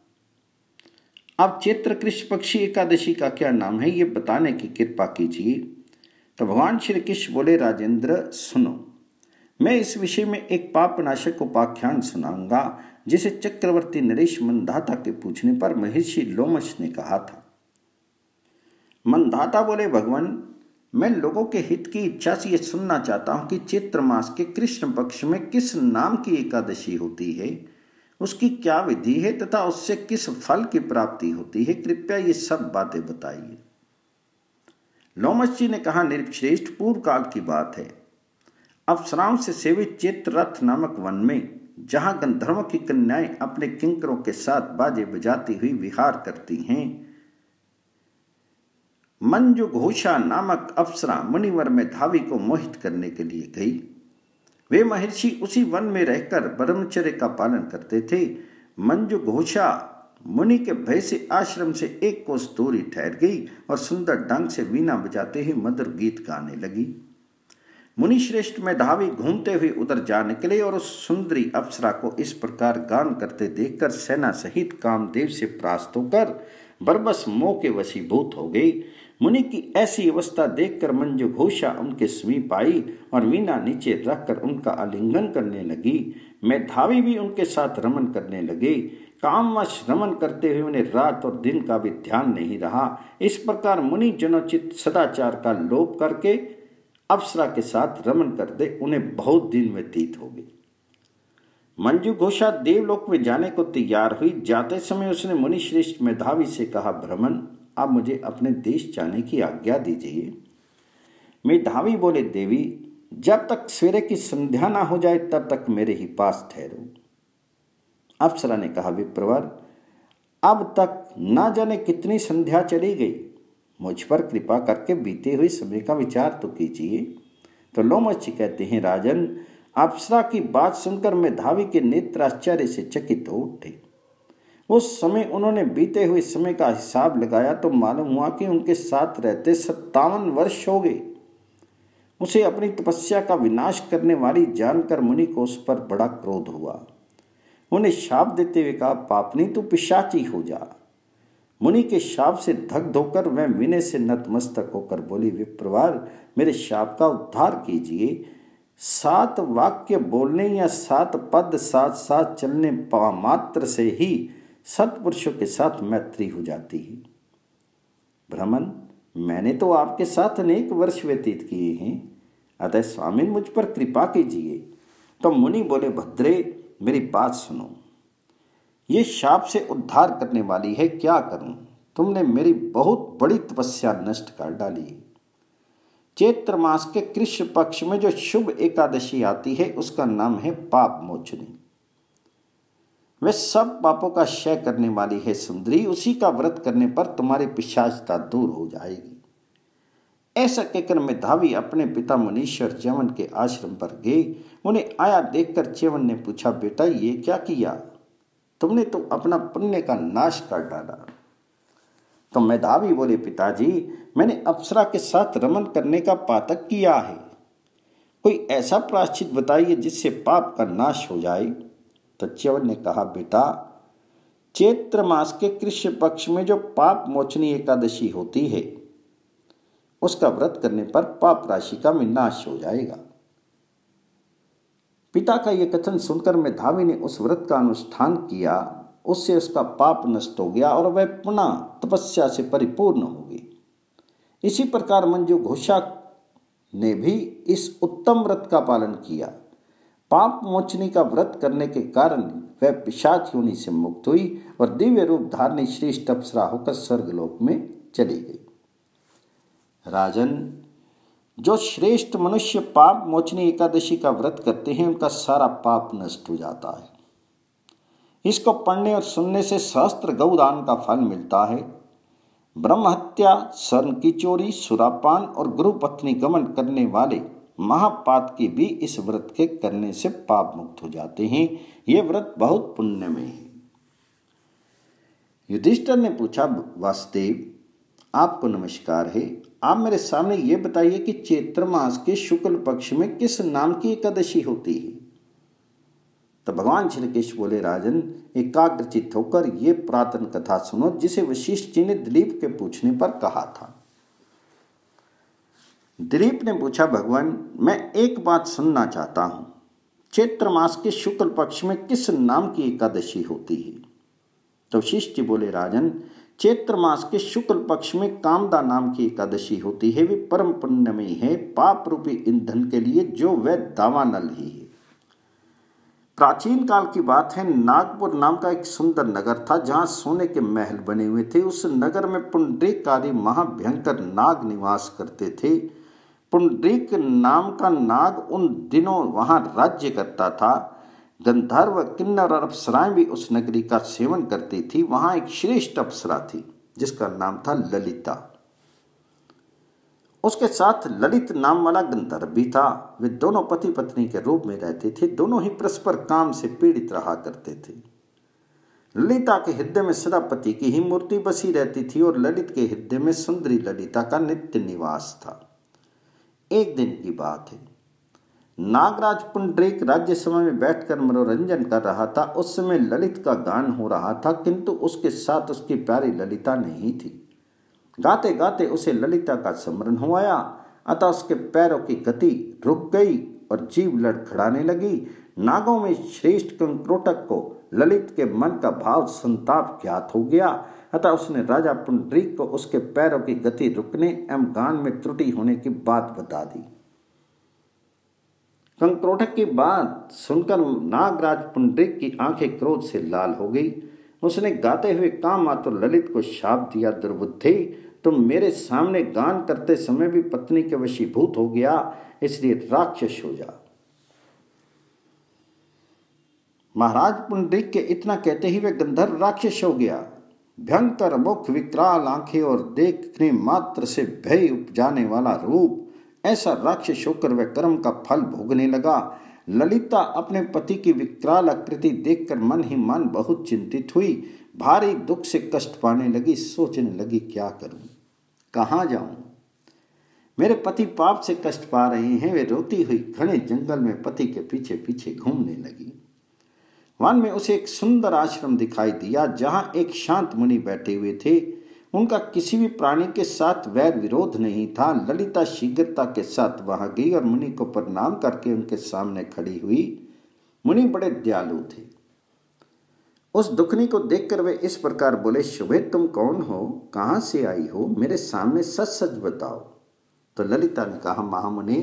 अब चैत्र कृष्ण पक्षी एकादशी का क्या नाम है ये बताने की कृपा कीजिए। तो भगवान श्री कृष्ण बोले, राजेंद्र सुनो, मैं इस विषय में एक पापनाशक उपाख्यान सुनाऊंगा जिसे चक्रवर्ती नरेश मंदाता के पूछने पर महर्षि लोमश ने कहा था। मंदाता बोले, भगवान, मैं लोगों के हित की इच्छा से यह सुनना चाहता हूं कि चैत्र मास के कृष्ण पक्ष में किस नाम की एकादशी होती है, उसकी क्या विधि है तथा उससे किस फल की प्राप्ति होती है। कृपया ये सब बातें बताइए। लोमश जी ने कहा, नृपश्रेष्ठ, पूर्व काल की बात है। अप्सराओं से सेवित चित्ररथ नामक वन में, जहां गंधर्वों की कन्याएं अपने किंकरों के साथ बाजे बजाती हुई विहार करती हैं, मंजू घोषा नामक अप्सरा मुनिवर में धावी को मोहित करने के लिए गई। वे महर्षि उसी वन में रहकर ब्रह्मचर्य का पालन करते थे। मंजू घोषा मुनि के भय से आश्रम से एक कोस दूरी ठहर गई और सुंदर ढंग से वीणा बजाते हुए मधुर गीत गाने लगी। मुनि श्रेष्ठ में धावी घूमते हुए उधर जा निकले और उस सुंदरी अप्सरा को इस प्रकार गान करते देखकर सेना सहित कामदेव से परास्त होकर बरबस मोह के वशीभूत हो गई। मुनि की ऐसी अवस्था देखकर मंजू घोषा उनके समीप आई और वीणा नीचे रखकर उनका आलिंगन करने लगी। मेधावी भी उनके साथ रमन करने लगे। कामवश रमन करते हुए उन्हें रात और दिन का भी ध्यान नहीं रहा। इस प्रकार मुनि जनोचित सदाचार का लोप करके अप्सरा के साथ रमन करते उन्हें बहुत दिन व्यतीत हो गए। मंजू घोषा देवलोक में जाने को तैयार हुई। जाते समय उसने मुनि श्रेष्ठ मेधावी से कहा, भ्रमण, अब मुझे अपने देश जाने की आज्ञा दीजिए। मेधावी बोले, देवी जब तक सवेरे की संध्या ना हो जाए तब तक मेरे ही पास ठहरो। अप्सरा ने कहा, विप्रवर अब तक ना जाने कितनी संध्या चली गई, मुझ पर कृपा करके बीते हुए समय का विचार तो कीजिए। तो लोमच कहते हैं, राजन अप्सरा की बात सुनकर मेधावी के नेत्र आश्चर्य से चकित हो उठे। उस समय उन्होंने बीते हुए समय का हिसाब लगाया तो मालूम हुआ कि उनके साथ रहते सत्तावन वर्ष हो गए। उसे अपनी तपस्या का विनाश करने वाली जानकर मुनि को उस पर बड़ा क्रोध हुआ। उन्हें शाप देते हुए कहा, पापनी तू पिशाची हो जा। मुनि के शाप से दग्ध होकर वह विनय से नतमस्तक होकर बोली, विप्रवार मेरे शाप का उद्धार कीजिए। सात वाक्य बोलने या सात पद साथ साथ चलने मात्र से ही सत्पुरुषों के साथ मैत्री हो जाती है। ब्राह्मण मैंने तो आपके साथ अनेक वर्ष व्यतीत किए हैं, अतः स्वामी मुझ पर कृपा कीजिए। तो मुनि बोले, भद्रे मेरी बात सुनो, ये शाप से उद्धार करने वाली है, क्या करूं? तुमने मेरी बहुत बड़ी तपस्या नष्ट कर डाली। चैत्र मास के कृष्ण पक्ष में जो शुभ एकादशी आती है उसका नाम है पाप मोचनी। वह सब पापों का क्षय करने वाली है सुंदरी। उसी का व्रत करने पर तुम्हारी पिशाचता दूर हो जाएगी। ऐसा कहकर मेधावी अपने पिता मुनीश्वर च्यवन के आश्रम पर गए। उन्हें आया देखकर च्यवन ने पूछा, बेटा ये क्या किया? तुमने तो अपना पुण्य का नाश कर डाला। तो मेधावी बोले, पिताजी मैंने अप्सरा के साथ रमन करने का पातक किया है, कोई ऐसा प्रायश्चित बताइए जिससे पाप का नाश हो जाए। तो च्यवन ने कहा, बेटा चैत्र मास के कृष्ण पक्ष में जो पाप मोचनी एकादशी होती है उसका व्रत करने पर पाप राशि का विनाश हो जाएगा। पिता का यह कथन सुनकर मेधावी ने उस व्रत का अनुष्ठान किया। उससे उसका पाप नष्ट हो गया और वह पुनः तपस्या से परिपूर्ण हो गई। इसी प्रकार मंजू घोषा ने भी इस उत्तम व्रत का पालन किया। पाप मोचनी का व्रत करने के कारण वह पिशाच योनि से मुक्त हुई और दिव्य रूप धारणी श्रेष्ठ अप्सरा होकर स्वर्गलोक में चली गई। राजन जो श्रेष्ठ मनुष्य पाप मोचनी एकादशी का व्रत करते हैं उनका सारा पाप नष्ट हो जाता है। इसको पढ़ने और सुनने से सहस्त्र गौदान का फल मिलता है। ब्रह्म हत्या, स्वर्ण की चोरी, सुरापान और गुरु पत्नी गमन करने वाले महापात की भी इस व्रत के करने से पाप मुक्त हो जाते हैं। ये व्रत बहुत पुण्यमय है। युधिष्ठिर ने पूछा, वासुदेव आपको नमस्कार है। आप मेरे सामने ये बताइए कि चैत्र मास के शुक्ल पक्ष में किस नाम की एकादशी होती है? तो भगवान श्री कृष्ण बोले, राजन एकाग्रचित होकर ये पुरातन कथा सुनो जिसे वशिष्ठ जी ने दिलीप के पूछने पर कहा था। दिलीप ने पूछा, भगवान मैं एक बात सुनना चाहता हूं, चैत्र मास के शुक्ल पक्ष में किस नाम की एकादशी होती है? तो वशिष्ठ जी बोले, राजन चैत्र मास के शुक्ल पक्ष में कामदा नाम की एकादशी होती है। वे परम पुण्यमयी है, पाप रूपी ईंधन के लिए जो वह दावानल ही है। प्राचीन काल की बात है, नागपुर नाम का एक सुंदर नगर था जहां सोने के महल बने हुए थे। उस नगर में पुंडरीक आदि महाभयंकर नाग निवास करते थे। पुंडरीक नाम का नाग उन दिनों वहां राज्य करता था। गंधर्व, किन्नर और अप्सराएं भी उस नगरी का सेवन करती थी। वहां एक श्रेष्ठ अप्सरा थी जिसका नाम था ललिता। उसके साथ ललित नाम वाला गंधर्व भी था। वे दोनों पति पत्नी के रूप में रहते थे। दोनों ही परस्पर काम से पीड़ित रहा करते थे। ललिता के हृदय में सदा पति की ही मूर्ति बसी रहती थी और ललित के हृदय में सुंदरी ललिता का नित्य निवास था। एक दिन की बात है, नागराज पुंडरीक राज्य सभा में बैठकर मनोरंजन कर रहा था। उस समय ललित का गान हो रहा था, किंतु उसके साथ उसकी प्यारी ललिता नहीं थी। गाते गाते उसे ललिता का स्मरण हो आया, अतः उसके पैरों की गति रुक गई और जीभ लड़खड़ाने लगी। नागों में श्रेष्ठ कंक्रोटक को ललित के मन का भाव संताप ज्ञात हो गया, अतः उसने राजा पुंडरीक को उसके पैरों की गति रुकने एवं गान में त्रुटि होने की बात बता दी। कंक्रोटक की बात सुनकर नागराज पुंडरीक की आंखें क्रोध से लाल हो गई। उसने गाते हुए काम आतुर ललित को शाप दिया, दुर्बुद्धि तुम मेरे सामने गान करते समय भी पत्नी के वशीभूत हो गया, इसलिए राक्षस हो जा। महाराज पुंडरीक के इतना कहते ही वे गंधर्व राक्षस हो गया। भयंकर मुख, विकराल आंखें और देखने मात्र से भय उपजाने वाला रूप, ऐसा राक्षस होकर वह कर्म का फल भोगने लगा। ललिता अपने पति की विकराल आकृति देखकर मन ही मन बहुत चिंतित हुई। भारी दुख से कष्ट पाने लगी। सोचने लगी, क्या करूं, कहाँ जाऊं? मेरे पति पाप से कष्ट पा रहे हैं। वे रोती हुई घने जंगल में पति के पीछे पीछे घूमने लगी। वन में उसे एक सुंदर आश्रम दिखाई दिया, जहां एक शांत मुनि बैठे हुए थे। उनका किसी भी प्राणी के साथ वैर विरोध नहीं था। ललिता शीघ्रता के साथ वहां गई और मुनि को प्रणाम करके उनके सामने खड़ी हुई। मुनि बड़े दयालु थे। उस दुखनी को देखकर वे इस प्रकार बोले, शुभे, तुम कौन हो, कहाँ से आई हो, मेरे सामने सच सच बताओ। तो ललिता ने कहा, महामुनि,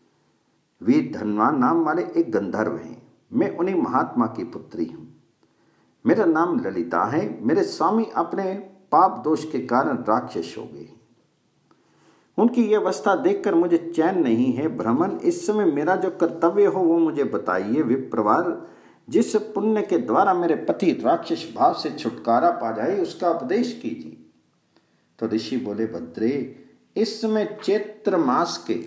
वीर धनवान नाम वाले एक गंधर्व हैं। मैं उन्हीं महात्मा की पुत्री हूँ। मेरा नाम ललिता है। मेरे स्वामी अपने पाप दोष के कारण राक्षस हो गए। उनकी ये अवस्था देखकर मुझे चैन नहीं है। भ्रमण, इस समय मेरा जो कर्तव्य हो वो मुझे बताइए। विप्रवर, जिस पुण्य के द्वारा मेरे पति राक्षस भाव से छुटकारा पा जाए उसका उपदेश कीजिए। तो ऋषि बोले, भद्रे, इस समय चैत्र मास के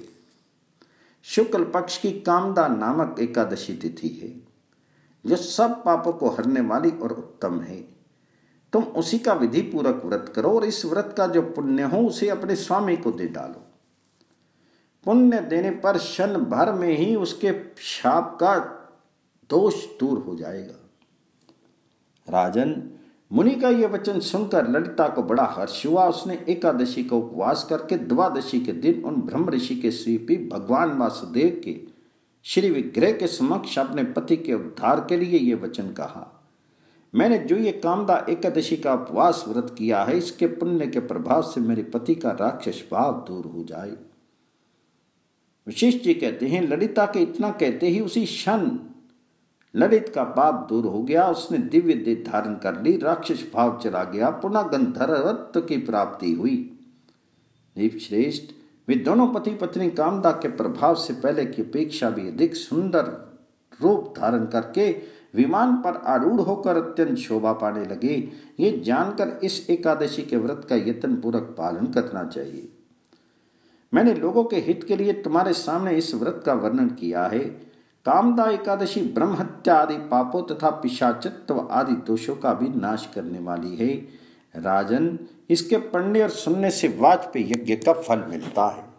शुक्ल पक्ष की कामदा नामक एकादशी तिथि है, जो सब पापों को हरने वाली और उत्तम है। तुम उसी का विधि पूर्वक व्रत करो और इस व्रत का जो पुण्य हो उसे अपने स्वामी को दे डालो। पुण्य देने पर क्षण भर में ही उसके शाप का दोष दूर हो जाएगा। राजन, मुनि का यह वचन सुनकर ललिता को बड़ा हर्ष हुआ। उसने एकादशी का उपवास करके द्वादशी के दिन उन ब्रह्म ऋषि के स्वीपी भगवान वासुदेव के श्री विग्रह के समक्ष अपने पति के उद्धार के लिए यह वचन कहा, मैंने जो ये कामदा एकादशी का उपवास व्रत किया है, इसके पुण्य के प्रभाव से मेरे पति का राक्षस भाव दूर हो जाए। वशिष्ठ जी कहते हैं, ललिता के इतना कहते ही उसी क्षण ललित का पाप दूर हो गया। उसने दिव्य देह धारण कर ली, राक्षस भाव चला गया, पुनः गंधर्वत्व की प्राप्ति हुई। देव श्रेष्ठ, वे दोनों पति पत्नी कामदा के प्रभाव से पहले की अपेक्षा भी अधिक सुंदर रूप धारण करके विमान पर आरूढ़ होकर अत्यंत शोभा पाने लगे। ये जानकर इस एकादशी के व्रत का यत्न पूर्वक पालन करना चाहिए। मैंने लोगों के हित के लिए तुम्हारे सामने इस व्रत का वर्णन किया है। कामदा एकादशी ब्रह्म हत्या आदि पापों तथा पिशाचत्व आदि दोषों का भी नाश करने वाली है। राजन, इसके पढ़ने और सुनने से वाजपेयी यज्ञ का फल मिलता है।